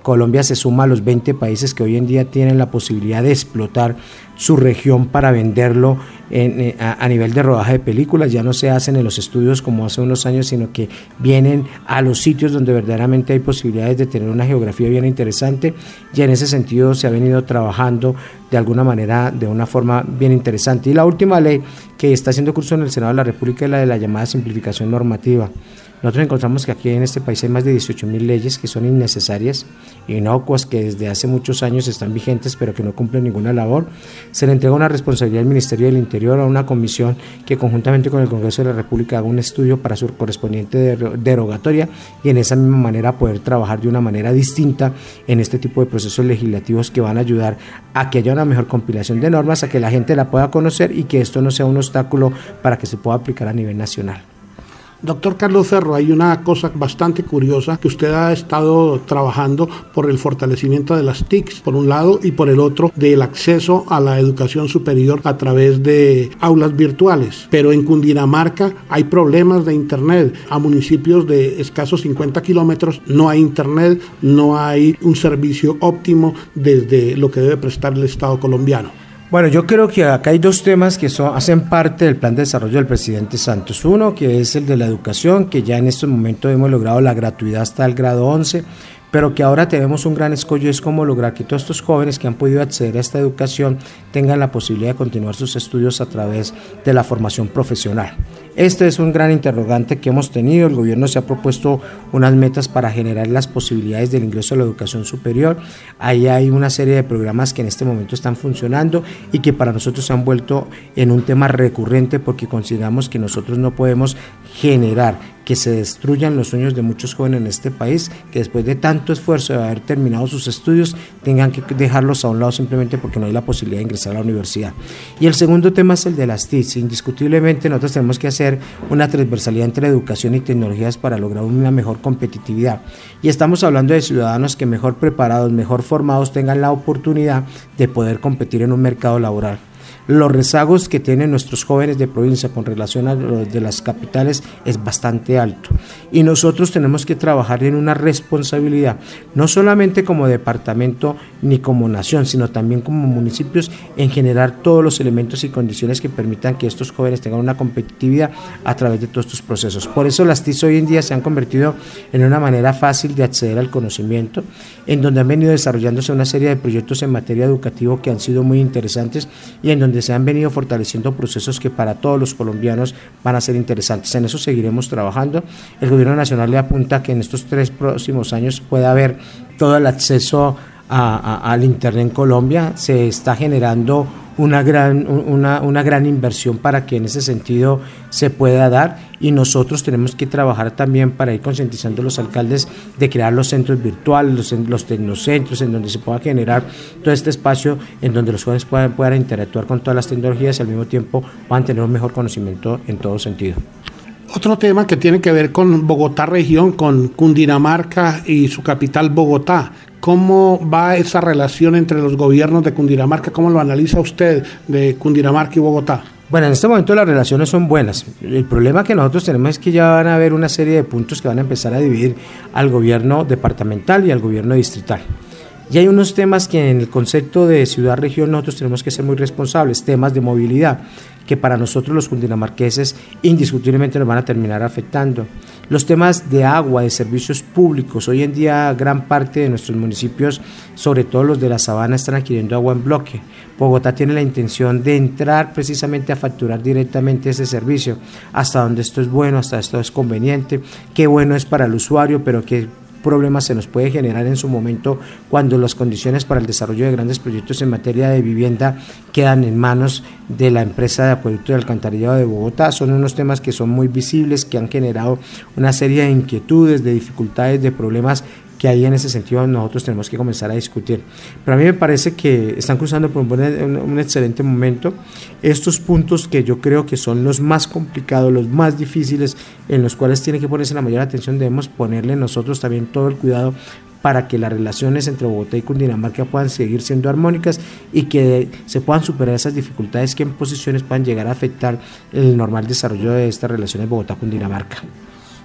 Colombia se suma a los veinte países que hoy en día tienen la posibilidad de explotar su región para venderlo en, a, a nivel de rodaje de películas. Ya no se hacen en los estudios como hace unos años, sino que vienen a los sitios donde verdaderamente hay posibilidades de tener una geografía bien interesante, y en ese sentido se ha venido trabajando de alguna manera, de una forma bien interesante. Y la última ley que está haciendo curso en el Senado de la República es la de la llamada simplificación normativa. Nosotros encontramos que aquí en este país hay más de dieciocho mil leyes que son innecesarias, inocuas, que desde hace muchos años están vigentes pero que no cumplen ninguna labor. Se le entrega una responsabilidad al Ministerio del Interior, a una comisión que conjuntamente con el Congreso de la República haga un estudio para su correspondiente derogatoria, y en esa misma manera poder trabajar de una manera distinta en este tipo de procesos legislativos que van a ayudar a que haya una mejor compilación de normas, a que la gente la pueda conocer y que esto no sea un obstáculo para que se pueda aplicar a nivel nacional. Doctor Carlos Ferro, hay una cosa bastante curiosa que usted ha estado trabajando por el fortalecimiento de las T I Cs, por un lado, y por el otro, del acceso a la educación superior a través de aulas virtuales. Pero en Cundinamarca hay problemas de internet. A municipios de escasos cincuenta kilómetros no hay internet, no hay un servicio óptimo desde lo que debe prestar el Estado colombiano. Bueno, yo creo que acá hay dos temas que son, hacen parte del plan de desarrollo del presidente Santos. Uno, que es el de la educación, que ya en estos momentos hemos logrado la gratuidad hasta el grado once, pero que ahora tenemos un gran escollo, es cómo lograr que todos estos jóvenes que han podido acceder a esta educación tengan la posibilidad de continuar sus estudios a través de la formación profesional. Este es un gran interrogante que hemos tenido. El gobierno se ha propuesto unas metas para generar las posibilidades del ingreso a la educación superior. Ahí hay una serie de programas que en este momento están funcionando y que para nosotros se han vuelto en un tema recurrente, porque consideramos que nosotros no podemos generar que se destruyan los sueños de muchos jóvenes en este país, que después de tanto esfuerzo de haber terminado sus estudios tengan que dejarlos a un lado simplemente porque no hay la posibilidad de ingresar a la universidad. Y el segundo tema es el de las T I C. Indiscutiblemente nosotros tenemos que hacer una transversalidad entre educación y tecnologías para lograr una mejor competitividad, y estamos hablando de ciudadanos que mejor preparados, mejor formados tengan la oportunidad de poder competir en un mercado laboral. Los rezagos que tienen nuestros jóvenes de provincia con relación a los de las capitales es bastante alto, y nosotros tenemos que trabajar en una responsabilidad, no solamente como departamento ni como nación, sino también como municipios, en generar todos los elementos y condiciones que permitan que estos jóvenes tengan una competitividad a través de todos estos procesos. Por eso las T I C hoy en día se han convertido en una manera fácil de acceder al conocimiento, en donde han venido desarrollándose una serie de proyectos en materia educativa que han sido muy interesantes y en donde se han venido fortaleciendo procesos que para todos los colombianos van a ser interesantes. En eso seguiremos trabajando. El gobierno nacional le apunta que en estos tres próximos años pueda haber todo el acceso a, a, al internet en Colombia. Se está generando una gran, una, una gran inversión para que en ese sentido se pueda dar, y nosotros tenemos que trabajar también para ir concientizando a los alcaldes de crear los centros virtuales, los, los tecnocentros, en donde se pueda generar todo este espacio en donde los jóvenes puedan, puedan interactuar con todas las tecnologías y al mismo tiempo puedan tener un mejor conocimiento en todo sentido. Otro tema que tiene que ver con Bogotá región, con Cundinamarca y su capital Bogotá. ¿Cómo va esa relación entre los gobiernos de Cundinamarca? ¿Cómo lo analiza usted de Cundinamarca y Bogotá? Bueno, en este momento las relaciones son buenas. El problema que nosotros tenemos es que ya van a haber una serie de puntos que van a empezar a dividir al gobierno departamental y al gobierno distrital. Y hay unos temas que en el concepto de ciudad-región nosotros tenemos que ser muy responsables, temas de movilidad, que para nosotros los cundinamarqueses indiscutiblemente nos van a terminar afectando. Los temas de agua, de servicios públicos, hoy en día gran parte de nuestros municipios, sobre todo los de la sabana, están adquiriendo agua en bloque. Bogotá tiene la intención de entrar precisamente a facturar directamente ese servicio, hasta donde esto es bueno, hasta esto es conveniente, qué bueno es para el usuario, pero qué problemas se nos puede generar en su momento cuando las condiciones para el desarrollo de grandes proyectos en materia de vivienda quedan en manos de la empresa de acueducto y alcantarillado de Bogotá. Son unos temas que son muy visibles, que han generado una serie de inquietudes, de dificultades, de problemas que ahí en ese sentido nosotros tenemos que comenzar a discutir. Pero a mí me parece que están cruzando por un, buen, un, un excelente momento estos puntos que yo creo que son los más complicados, los más difíciles, en los cuales tiene que ponerse la mayor atención. Debemos ponerle nosotros también todo el cuidado para que las relaciones entre Bogotá y Cundinamarca puedan seguir siendo armónicas y que se puedan superar esas dificultades que en posiciones puedan llegar a afectar el normal desarrollo de estas relaciones Bogotá-Cundinamarca.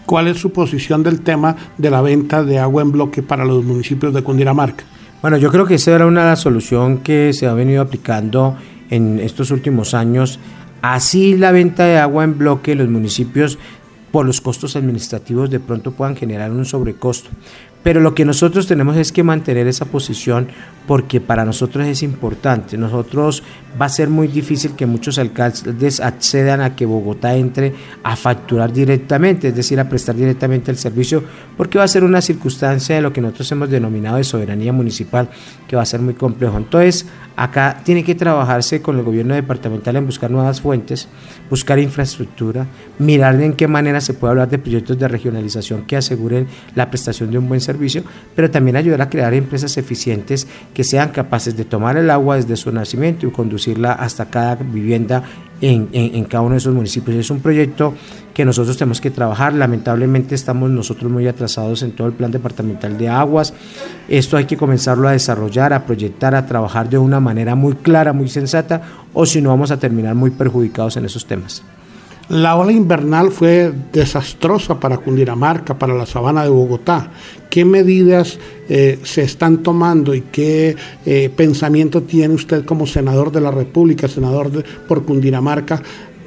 ¿Cuál es su posición del tema de la venta de agua en bloque para los municipios de Cundinamarca? Bueno, yo creo que esa era una solución que se ha venido aplicando en estos últimos años. Así la venta de agua en bloque, los municipios por los costos administrativos de pronto puedan generar un sobrecosto. Pero lo que nosotros tenemos es que mantener esa posición porque para nosotros es importante. Nosotros va a ser muy difícil que muchos alcaldes accedan a que Bogotá entre a facturar directamente, es decir, a prestar directamente el servicio, porque va a ser una circunstancia de lo que nosotros hemos denominado de soberanía municipal, que va a ser muy complejo. Entonces, acá tiene que trabajarse con el gobierno departamental en buscar nuevas fuentes, buscar infraestructura, mirar en qué manera se puede hablar de proyectos de regionalización que aseguren la prestación de un buen servicio, pero también ayudar a crear empresas eficientes que sean capaces de tomar el agua desde su nacimiento y conducirla hasta cada vivienda en, en, en cada uno de esos municipios. Es un proyecto que nosotros tenemos que trabajar. Lamentablemente estamos nosotros muy atrasados en todo el plan departamental de aguas. Esto hay que comenzarlo a desarrollar, a proyectar, a trabajar de una manera muy clara, muy sensata, o si no vamos a terminar muy perjudicados en esos temas. La ola invernal fue desastrosa para Cundinamarca, para la sabana de Bogotá. ¿Qué medidas eh, se están tomando y qué eh, pensamiento tiene usted como senador de la República, senador de, por Cundinamarca,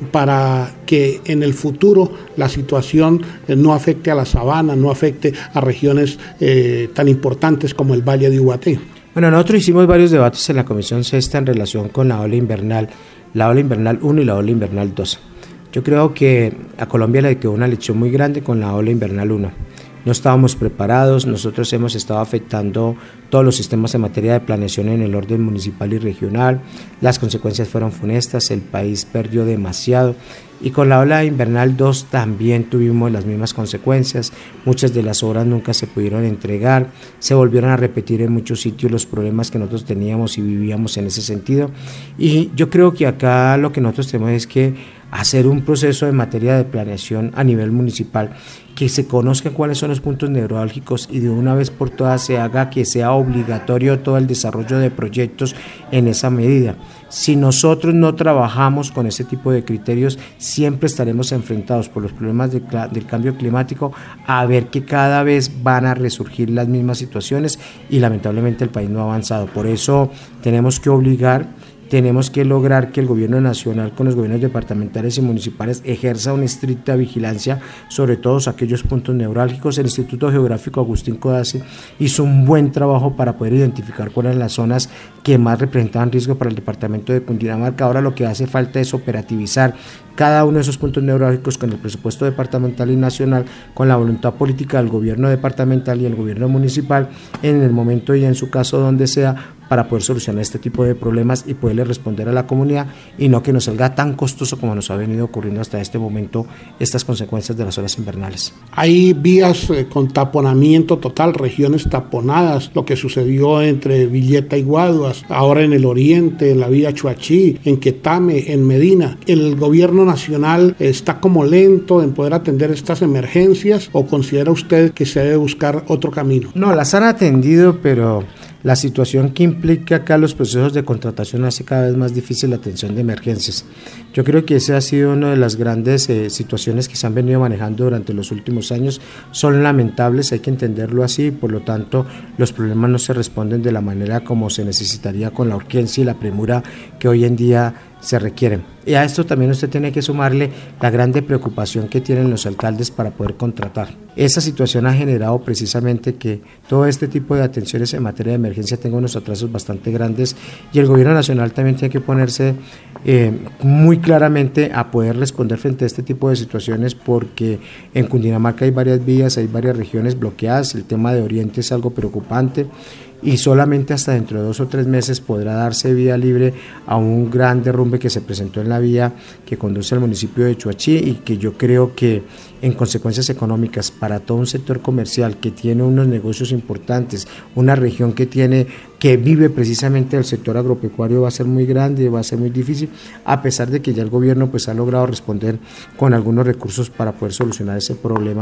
para que en el futuro la situación eh, no afecte a la sabana, no afecte a regiones eh, tan importantes como el Valle de Ubaté? Bueno, nosotros hicimos varios debates en la Comisión Sexta en relación con la ola invernal, la ola invernal uno y la ola invernal dos. Yo creo que a Colombia le quedó una lección muy grande con la ola invernal uno. No estábamos preparados, nosotros hemos estado afectando todos los sistemas en materia de planeación en el orden municipal y regional, las consecuencias fueron funestas, el país perdió demasiado y con la ola invernal dos también tuvimos las mismas consecuencias, muchas de las obras nunca se pudieron entregar, se volvieron a repetir en muchos sitios los problemas que nosotros teníamos y vivíamos en ese sentido y yo creo que acá lo que nosotros tenemos es que hacer un proceso en materia de planeación a nivel municipal, que se conozcan cuáles son los puntos neurálgicos y de una vez por todas se haga que sea obligatorio todo el desarrollo de proyectos en esa medida. Si nosotros no trabajamos con ese tipo de criterios, siempre estaremos enfrentados por los problemas de, del cambio climático a ver que cada vez van a resurgir las mismas situaciones y lamentablemente el país no ha avanzado. Por eso tenemos que obligar tenemos que lograr que el gobierno nacional con los gobiernos departamentales y municipales ejerza una estricta vigilancia sobre todos aquellos puntos neurálgicos. El Instituto Geográfico Agustín Codazzi hizo un buen trabajo para poder identificar cuáles eran las zonas que más representaban riesgo para el departamento de Cundinamarca. Ahora lo que hace falta es operativizar cada uno de esos puntos neurálgicos con el presupuesto departamental y nacional, con la voluntad política del gobierno departamental y el gobierno municipal en el momento y en su caso donde sea, para poder solucionar este tipo de problemas y poderle responder a la comunidad y no que nos salga tan costoso como nos ha venido ocurriendo hasta este momento estas consecuencias de las olas invernales. Hay vías eh, con taponamiento total, regiones taponadas, lo que sucedió entre Villeta y Guaduas, ahora en el oriente, en la vía Chuachí, en Quetame, en Medina. ¿El gobierno nacional está como lento en poder atender estas emergencias o considera usted que se debe buscar otro camino? No, las han atendido, pero la situación que implica acá los procesos de contratación hace cada vez más difícil la atención de emergencias. Yo creo que esa ha sido una de las grandes eh, situaciones que se han venido manejando durante los últimos años. Son lamentables, hay que entenderlo así, por lo tanto los problemas no se responden de la manera como se necesitaría con la urgencia y la premura que hoy en día se requieren. Y a esto también usted tiene que sumarle la grande preocupación que tienen los alcaldes para poder contratar. Esa situación ha generado precisamente que todo este tipo de atenciones en materia de emergencia tenga unos atrasos bastante grandes y el gobierno nacional también tiene que ponerse eh, muy claramente a poder responder frente a este tipo de situaciones porque en Cundinamarca hay varias vías, hay varias regiones bloqueadas, el tema de Oriente es algo preocupante y solamente hasta dentro de dos o tres meses podrá darse vía libre a un gran derrumbe que se presentó en la vía que conduce al municipio de Chuachí y que yo creo que en consecuencias económicas para todo un sector comercial que tiene unos negocios importantes, una región que tiene que vive precisamente del sector agropecuario va a ser muy grande, va a ser muy difícil, a pesar de que ya el gobierno pues ha logrado responder con algunos recursos para poder solucionar ese problema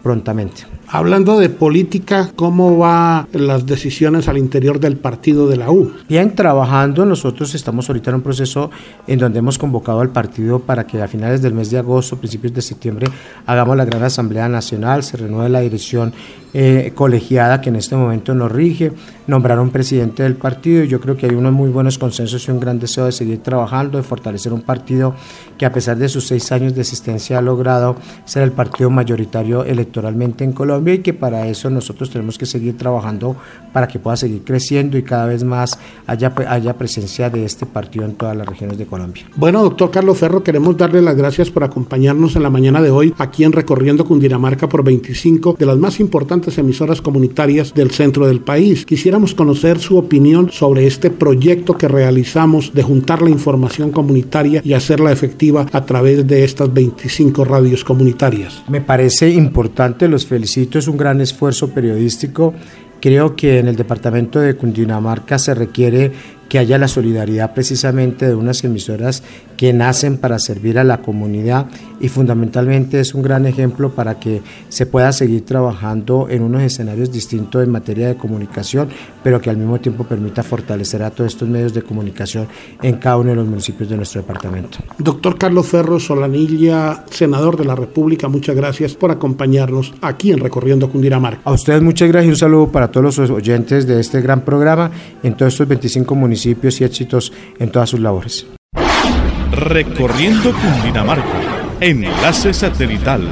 prontamente. Hablando de política, ¿cómo van las decisiones al interior del partido de la U? Bien, trabajando, nosotros estamos ahorita en un proceso en donde hemos convocado al partido para que a finales del mes de agosto, principios de septiembre, hagamos la gran asamblea nacional, se renueve la dirección eh, colegiada que en este momento nos rige, nombrar un presidente del partido, y yo creo que hay unos muy buenos consensos y un gran deseo de seguir trabajando, de fortalecer un partido que a pesar de sus seis años de existencia ha logrado ser el partido mayoritario electoralmente en Colombia, y que para eso nosotros tenemos que seguir trabajando para que pueda seguir creciendo y cada vez más haya, haya presencia de este partido en todas las regiones de Colombia. Bueno, doctor Carlos Ferro, queremos darle las gracias por acompañarnos en la mañana de hoy aquí en Recorriendo Cundinamarca por veinticinco de las más importantes emisoras comunitarias del centro del país. Quisiéramos conocer su opinión sobre este proyecto que realizamos de juntar la información comunitaria y hacerla efectiva a través de estas veinticinco radios comunitarias. Me parece importante, los felicito, es un gran esfuerzo periodístico. Creo que en el departamento de Cundinamarca se requiere que haya la solidaridad precisamente de unas emisoras que nacen para servir a la comunidad, y fundamentalmente es un gran ejemplo para que se pueda seguir trabajando en unos escenarios distintos en materia de comunicación, pero que al mismo tiempo permita fortalecer a todos estos medios de comunicación en cada uno de los municipios de nuestro departamento. Doctor Carlos Ferro Solanilla, senador de la República, muchas gracias por acompañarnos aquí en Recorriendo Cundinamarca. A ustedes muchas gracias y un saludo para todos los oyentes de este gran programa en todos estos veinticinco municipios y éxitos en todas sus labores. Recorriendo Cundinamarca, enlace satelital.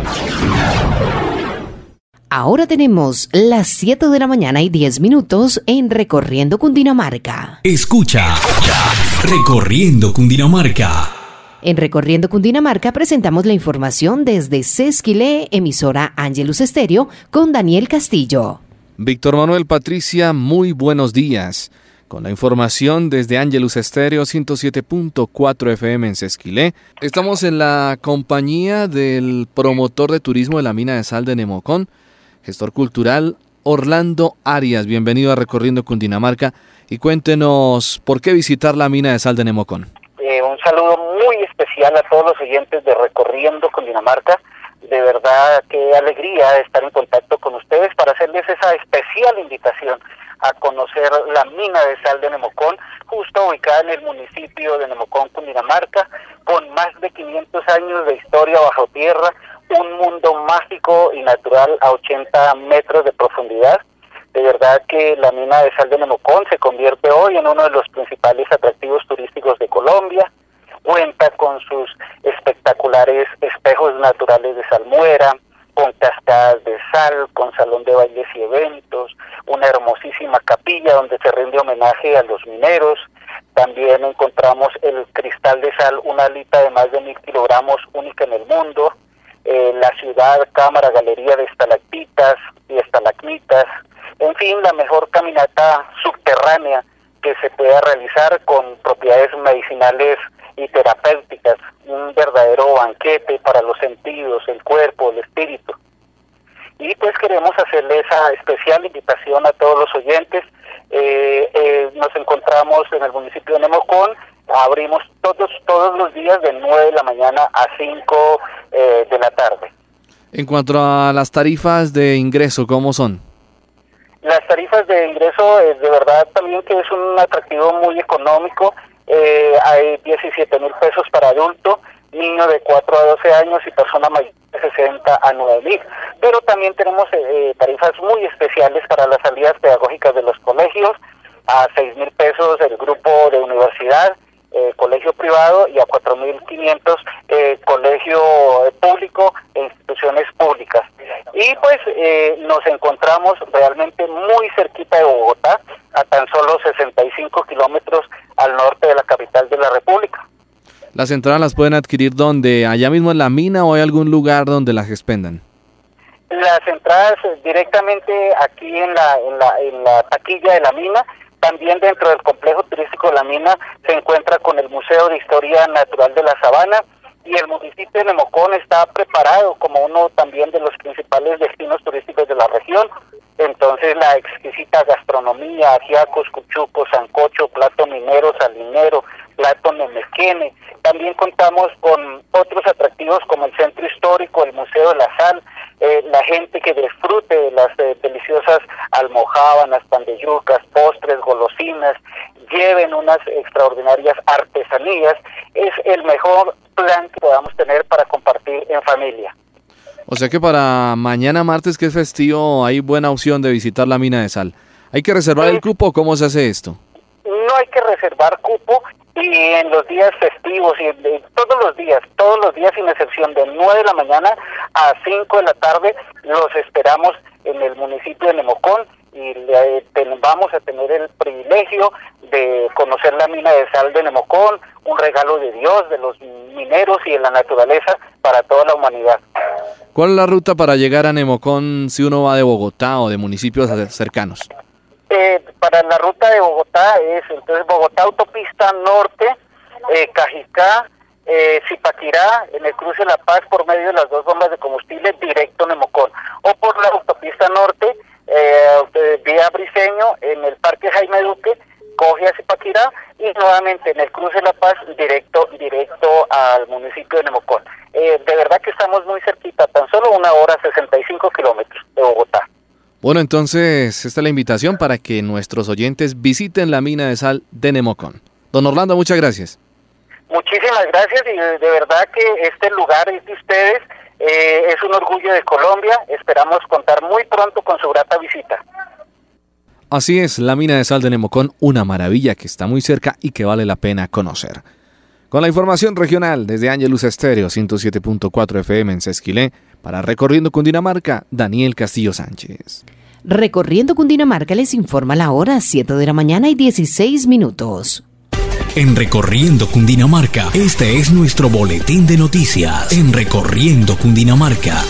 Ahora tenemos las siete de la mañana y diez minutos en Recorriendo Cundinamarca. Escucha, Recorriendo Cundinamarca. En Recorriendo Cundinamarca presentamos la información desde Sesquilé, emisora Ángelus Estéreo, con Daniel Castillo. Víctor Manuel, Patricia, muy buenos días. Con la información desde Ángelus Estéreo ciento siete punto cuatro F M en Sesquilé. Estamos en la compañía del promotor de turismo de la mina de sal de Nemocón, gestor cultural Orlando Arias. Bienvenido a Recorriendo Cundinamarca y cuéntenos por qué visitar la mina de sal de Nemocón. Eh, un saludo muy especial a todos los oyentes de Recorriendo Cundinamarca. De verdad, qué alegría estar en contacto con ustedes para hacerles esa especial invitación a conocer la mina de sal de Nemocón, justo ubicada en el municipio de Nemocón, Cundinamarca, con más de quinientos años de historia bajo tierra, un mundo mágico y natural a ochenta metros de profundidad. De verdad que la mina de sal de Nemocón se convierte hoy en uno de los principales atractivos turísticos de Colombia. Cuenta con sus espectaculares espejos naturales de salmuera, con cascadas de sal, con salón de bailes y eventos, una hermosísima capilla donde se rinde homenaje a los mineros. También encontramos el cristal de sal, una alita de más de mil kilogramos, única en el mundo, eh, la ciudad, cámara, galería de estalactitas y estalagmitas, en fin, la mejor caminata subterránea que se pueda realizar con propiedades medicinales y terapéuticas, un verdadero banquete para los sentidos, el cuerpo, el espíritu. Y pues queremos hacerle esa especial invitación a todos los oyentes. Eh, eh, nos encontramos en el municipio de Nemocón, abrimos todos todos los días de nueve de la mañana a cinco eh, de la tarde. En cuanto a las tarifas de ingreso, ¿cómo son? Las tarifas de ingreso, eh, de verdad también que es un atractivo muy económico. Eh, hay diecisiete mil pesos para adulto, niño de cuatro a doce años y persona mayor de sesenta a nueve mil. Pero también tenemos eh, tarifas muy especiales para las salidas pedagógicas de los colegios, a seis mil pesos el grupo de universidad, eh, colegio privado, y a cuatro mil quinientos eh, colegio público e instituciones públicas. Y pues eh, nos encontramos realmente muy cerquita de Bogotá, a tan solo sesenta y cinco kilómetros al norte de la capital de la República. ¿Las entradas las pueden adquirir dónde? ¿Allá mismo en la mina o hay algún lugar donde las expendan? Las entradas directamente aquí en la, en la, en la taquilla de la mina. También dentro del complejo turístico de la mina se encuentra con el Museo de Historia Natural de la Sabana, y el municipio de Nemocón está preparado como uno también de los principales destinos turísticos de la región. Entonces la exquisita gastronomía, ajiacos, cuchucos, sancocho, plato minero, salinero, plato nemequene. También contamos con otros atractivos como el centro histórico, el Museo de la Sal, eh, la gente que disfrute de las eh, deliciosas almojábanas, pan de yucas, postres, golosinas, lleven unas extraordinarias artesanías, es el mejor plan que podamos tener para compartir en familia. O sea que para mañana martes, que es festivo, hay buena opción de visitar la mina de sal. ¿Hay que reservar el cupo? ¿Cómo se hace esto? No hay que reservar cupo, y en los días festivos, y de, todos los días, todos los días sin excepción, de nueve de la mañana a cinco de la tarde, los esperamos en el municipio de Nemocón, y eh, ten, vamos a tener el privilegio de conocer la mina de sal de Nemocón, un regalo de Dios, de los mineros y de la naturaleza para toda la humanidad. ¿Cuál es la ruta para llegar a Nemocón si uno va de Bogotá o de municipios cercanos? Eh, para la ruta de Bogotá es entonces Bogotá Autopista Norte, eh, Cajicá, eh, Zipaquirá, en el cruce de La Paz por medio de las dos bombas de combustible directo Nemocón, o por la Autopista Norte, eh, vía Briceño, en el Parque Jaime Duque, coge a Zipaquirá y nuevamente en el cruce de La Paz directo directo al municipio de Nemocón. Eh, de verdad que estamos muy cerquita, tan solo una hora sesenta y cinco kilómetros de Bogotá. Bueno, entonces esta es la invitación para que nuestros oyentes visiten la mina de sal de Nemocón. Don Orlando, muchas gracias. Muchísimas gracias, y de, de verdad que este lugar es de ustedes, eh, es un orgullo de Colombia. Esperamos contar muy pronto con su grata visita. Así es, la mina de sal de Nemocón, una maravilla que está muy cerca y que vale la pena conocer. Con la información regional desde Ángelus Estéreo ciento siete punto cuatro F M en Sesquilé, para Recorriendo Cundinamarca, Daniel Castillo Sánchez. Recorriendo Cundinamarca les informa la hora, siete de la mañana y dieciséis minutos. En Recorriendo Cundinamarca, este es nuestro boletín de noticias. En Recorriendo Cundinamarca.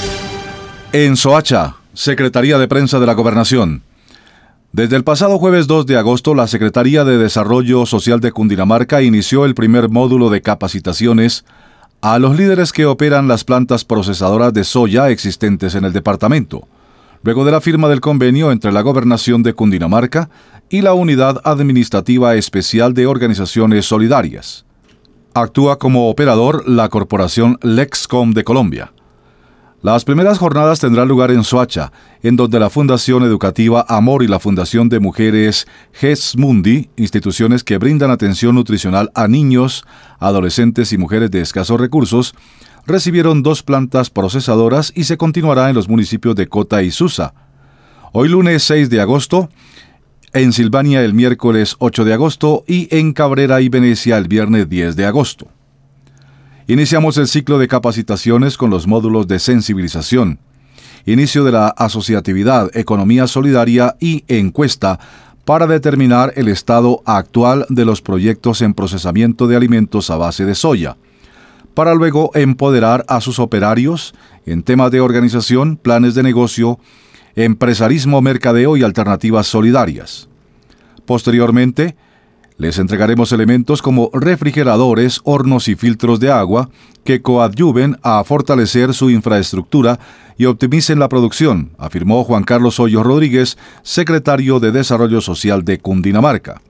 En Soacha, Secretaría de Prensa de la Gobernación. Desde el pasado jueves dos de agosto, la Secretaría de Desarrollo Social de Cundinamarca inició el primer módulo de capacitaciones a los líderes que operan las plantas procesadoras de soya existentes en el departamento, luego de la firma del convenio entre la Gobernación de Cundinamarca y la Unidad Administrativa Especial de Organizaciones Solidarias. Actúa como operador la Corporación Lexcom de Colombia. Las primeras jornadas tendrán lugar en Soacha, en donde la Fundación Educativa Amor y la Fundación de Mujeres Ges Mundi, instituciones que brindan atención nutricional a niños, adolescentes y mujeres de escasos recursos, recibieron dos plantas procesadoras y se continuará en los municipios de Cota y Susa. Hoy lunes seis de agosto, en Silvania el miércoles ocho de agosto y en Cabrera y Venecia el viernes diez de agosto. Iniciamos el ciclo de capacitaciones con los módulos de sensibilización, inicio de la asociatividad, economía solidaria y encuesta para determinar el estado actual de los proyectos en procesamiento de alimentos a base de soya, para luego empoderar a sus operarios en temas de organización, planes de negocio, empresarismo, mercadeo y alternativas solidarias. Posteriormente, les entregaremos elementos como refrigeradores, hornos y filtros de agua que coadyuven a fortalecer su infraestructura y optimicen la producción, afirmó Juan Carlos Hoyos Rodríguez, secretario de Desarrollo Social de Cundinamarca.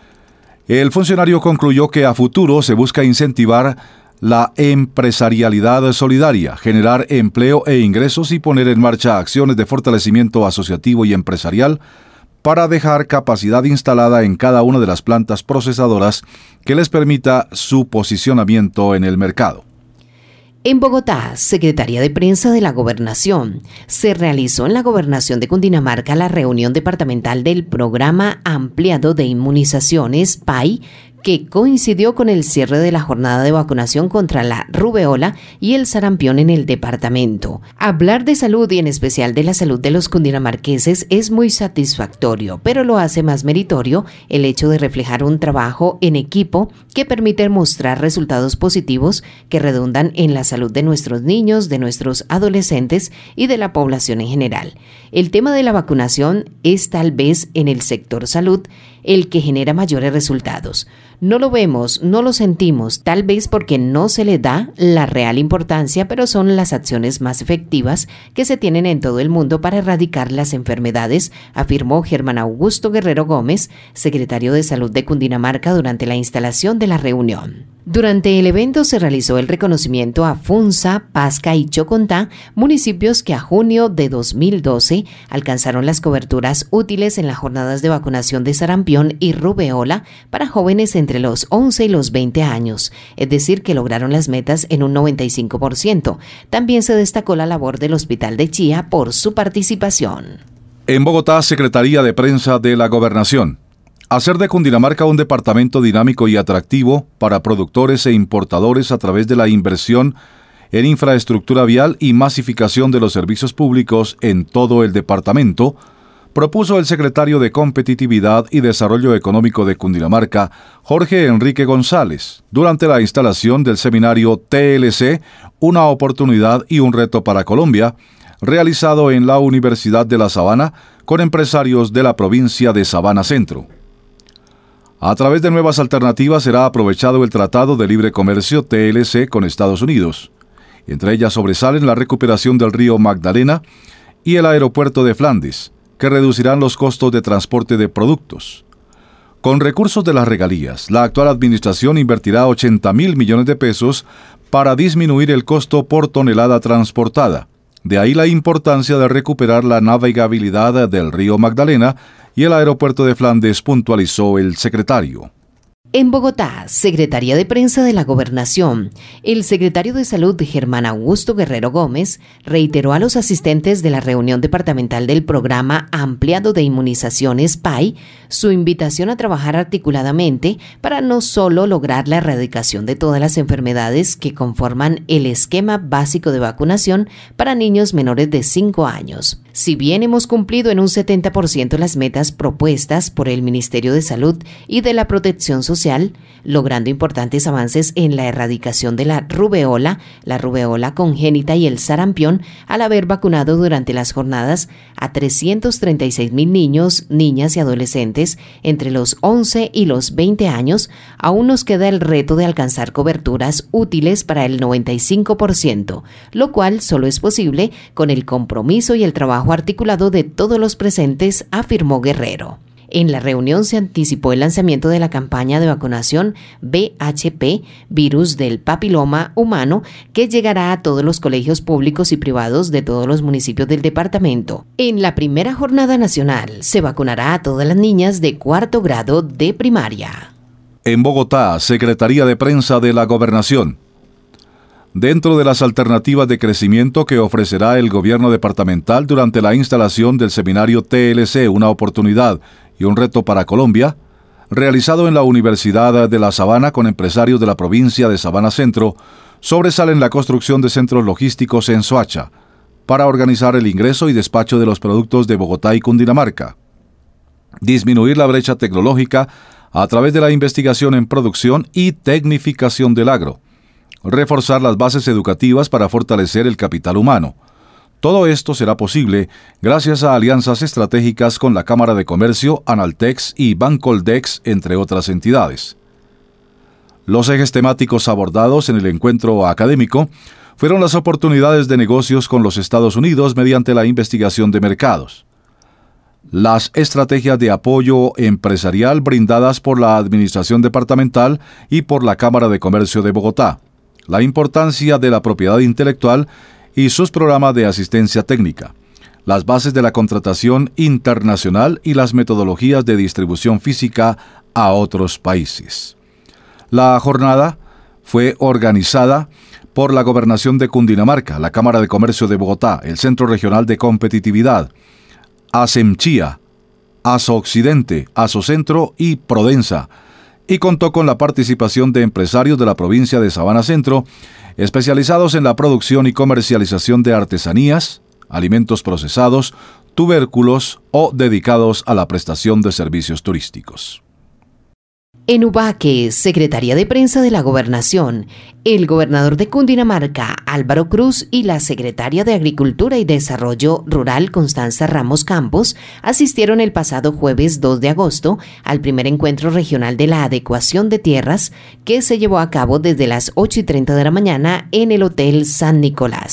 El funcionario concluyó que a futuro se busca incentivar la empresarialidad solidaria, generar empleo e ingresos y poner en marcha acciones de fortalecimiento asociativo y empresarial para dejar capacidad instalada en cada una de las plantas procesadoras que les permita su posicionamiento en el mercado. En Bogotá, Secretaría de Prensa de la Gobernación, se realizó en la Gobernación de Cundinamarca la reunión departamental del Programa Ampliado de Inmunizaciones P A I, que coincidió con el cierre de la jornada de vacunación contra la rubeola y el sarampión en el departamento. Hablar de salud y en especial de la salud de los cundinamarqueses es muy satisfactorio, pero lo hace más meritorio el hecho de reflejar un trabajo en equipo que permite mostrar resultados positivos que redundan en la salud de nuestros niños, de nuestros adolescentes y de la población en general. El tema de la vacunación es tal vez en el sector salud el que genera mayores resultados. No lo vemos, no lo sentimos, tal vez porque no se le da la real importancia, pero son las acciones más efectivas que se tienen en todo el mundo para erradicar las enfermedades, afirmó Germán Augusto Guerrero Gómez, secretario de Salud de Cundinamarca, durante la instalación de la reunión. Durante el evento se realizó el reconocimiento a Funza, Pasca y Chocontá, municipios que a junio de dos mil doce alcanzaron las coberturas útiles en las jornadas de vacunación de sarampión y rubeola para jóvenes entre los once y los veinte años, es decir, que lograron las metas en un noventa y cinco por ciento. También se destacó la labor del Hospital de Chía por su participación. En Bogotá, Secretaría de Prensa de la Gobernación. Hacer de Cundinamarca un departamento dinámico y atractivo para productores e importadores a través de la inversión en infraestructura vial y masificación de los servicios públicos en todo el departamento, propuso el secretario de Competitividad y Desarrollo Económico de Cundinamarca, Jorge Enrique González, durante la instalación del seminario T L C, una oportunidad y un reto para Colombia, realizado en la Universidad de La Sabana con empresarios de la provincia de Sabana Centro. A través de nuevas alternativas será aprovechado el Tratado de Libre Comercio T L C con Estados Unidos. Entre ellas sobresalen la recuperación del río Magdalena y el aeropuerto de Flandes, que reducirán los costos de transporte de productos. Con recursos de las regalías, la actual administración invertirá ochenta mil millones de pesos para disminuir el costo por tonelada transportada. De ahí la importancia de recuperar la navegabilidad del río Magdalena y el aeropuerto de Flandes, puntualizó el secretario. En Bogotá, Secretaría de Prensa de la Gobernación, el secretario de Salud, Germán Augusto Guerrero Gómez, reiteró a los asistentes de la reunión departamental del Programa Ampliado de Inmunizaciones P A I su invitación a trabajar articuladamente para no solo lograr la erradicación de todas las enfermedades que conforman el esquema básico de vacunación para niños menores de cinco años. Si bien hemos cumplido en un setenta por ciento las metas propuestas por el Ministerio de Salud y de la Protección Social, logrando importantes avances en la erradicación de la rubeola, la rubeola congénita y el sarampión, al haber vacunado durante las jornadas a trescientos treinta y seis mil niños, niñas y adolescentes entre los once y los veinte años, aún nos queda el reto de alcanzar coberturas útiles para el noventa y cinco por ciento, lo cual solo es posible con el compromiso y el trabajo articulado de todos los presentes, afirmó Guerrero. En la reunión se anticipó el lanzamiento de la campaña de vacunación V H P, virus del papiloma humano, que llegará a todos los colegios públicos y privados de todos los municipios del departamento. En la primera jornada nacional se vacunará a todas las niñas de cuarto grado de primaria. En Bogotá, Secretaría de Prensa de la Gobernación. Dentro de las alternativas de crecimiento que ofrecerá el gobierno departamental durante la instalación del seminario T L C, una oportunidad y un reto para Colombia, realizado en la Universidad de La Sabana con empresarios de la provincia de Sabana Centro, sobresalen la construcción de centros logísticos en Soacha, para organizar el ingreso y despacho de los productos de Bogotá y Cundinamarca, disminuir la brecha tecnológica a través de la investigación en producción y tecnificación del agro, reforzar las bases educativas para fortalecer el capital humano. Todo esto será posible gracias a alianzas estratégicas con la Cámara de Comercio, Analtex y Bancoldex, entre otras entidades. Los ejes temáticos abordados en el encuentro académico fueron las oportunidades de negocios con los Estados Unidos mediante la investigación de mercados, las estrategias de apoyo empresarial brindadas por la Administración Departamental y por la Cámara de Comercio de Bogotá, la importancia de la propiedad intelectual y sus programas de asistencia técnica, las bases de la contratación internacional y las metodologías de distribución física a otros países. La jornada fue organizada por la Gobernación de Cundinamarca, la Cámara de Comercio de Bogotá, el Centro Regional de Competitividad, ASEMCHIA, ASO Occidente, ASO Centro y Prodensa, y contó con la participación de empresarios de la provincia de Sabana Centro, especializados en la producción y comercialización de artesanías, alimentos procesados, tubérculos o dedicados a la prestación de servicios turísticos. En Ubaque, Secretaría de Prensa de la Gobernación, el gobernador de Cundinamarca, Álvaro Cruz, y la secretaria de Agricultura y Desarrollo Rural, Constanza Ramos Campos, asistieron el pasado jueves dos de agosto al primer encuentro regional de la adecuación de tierras que se llevó a cabo desde las ocho y treinta de la mañana en el Hotel San Nicolás.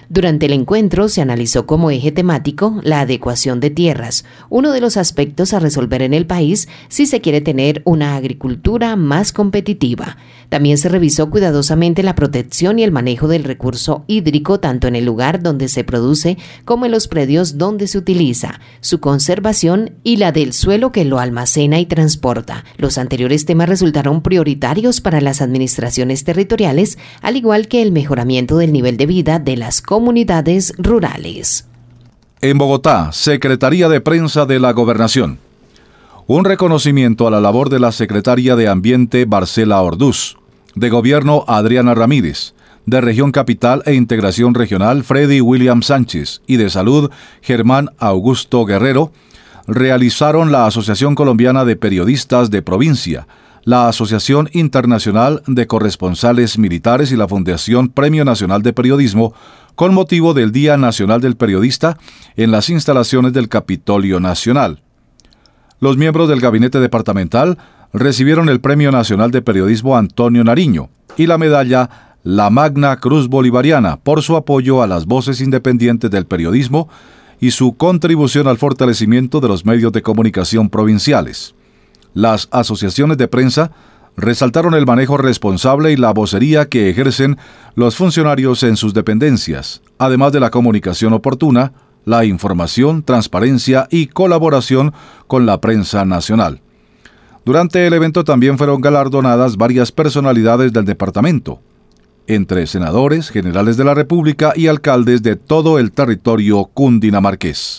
Durante el encuentro se analizó como eje temático la adecuación de tierras, uno de los aspectos a resolver en el país si se quiere tener una agricultura más competitiva. También se revisó cuidadosamente la protección y el manejo del recurso hídrico tanto en el lugar donde se produce como en los predios donde se utiliza, su conservación y la del suelo que lo almacena y transporta. Los anteriores temas resultaron prioritarios para las administraciones territoriales, al igual que el mejoramiento del nivel de vida de las comunidades rurales. En Bogotá, Secretaría de Prensa de la Gobernación. Un reconocimiento a la labor de la Secretaria de Ambiente Marcela Orduz, de Gobierno Adriana Ramírez, de Región Capital e Integración Regional Freddy William Sánchez y de Salud Germán Augusto Guerrero, realizaron la Asociación Colombiana de Periodistas de Provincia, la Asociación Internacional de Corresponsales Militares y la Fundación Premio Nacional de Periodismo con motivo del Día Nacional del Periodista en las instalaciones del Capitolio Nacional. Los miembros del Gabinete Departamental recibieron el Premio Nacional de Periodismo Antonio Nariño y la medalla La Magna Cruz Bolivariana por su apoyo a las voces independientes del periodismo y su contribución al fortalecimiento de los medios de comunicación provinciales. Las asociaciones de prensa resaltaron el manejo responsable y la vocería que ejercen los funcionarios en sus dependencias, además de la comunicación oportuna, la información, transparencia y colaboración con la prensa nacional. Durante el evento también fueron galardonadas varias personalidades del departamento, entre senadores, generales de la República y alcaldes de todo el territorio cundinamarqués.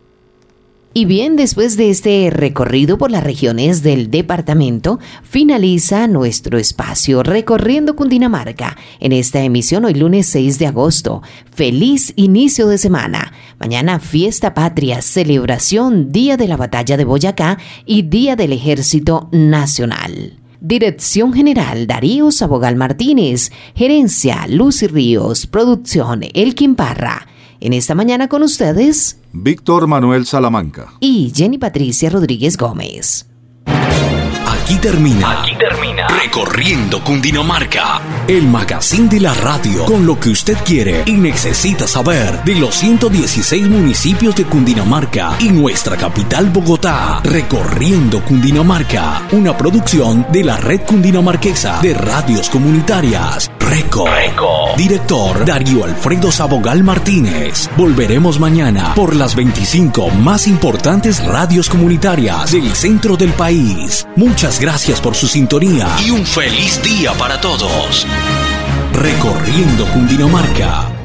Y bien, después de este recorrido por las regiones del departamento, finaliza nuestro espacio Recorriendo Cundinamarca en esta emisión hoy lunes seis de agosto. Feliz inicio de semana. Mañana fiesta patria, celebración Día de la Batalla de Boyacá y Día del Ejército Nacional. Dirección General Darío Sabogal Martínez, Gerencia Lucy Ríos, Producción Elkin Parra. En esta mañana con ustedes, Víctor Manuel Salamanca y Jenny Patricia Rodríguez Gómez. Aquí termina, Aquí termina Recorriendo Cundinamarca, el magazine de la radio con lo que usted quiere y necesita saber de los ciento dieciséis municipios de Cundinamarca y nuestra capital Bogotá. Recorriendo Cundinamarca, una producción de la Red Cundinamarquesa de Radios Comunitarias. Reco. Reco. Director Darío Alfredo Sabogal Martínez. Volveremos mañana por las veinticinco más importantes radios comunitarias del centro del país. Muchas gracias por su sintonía y un feliz día para todos. Recorriendo Cundinamarca.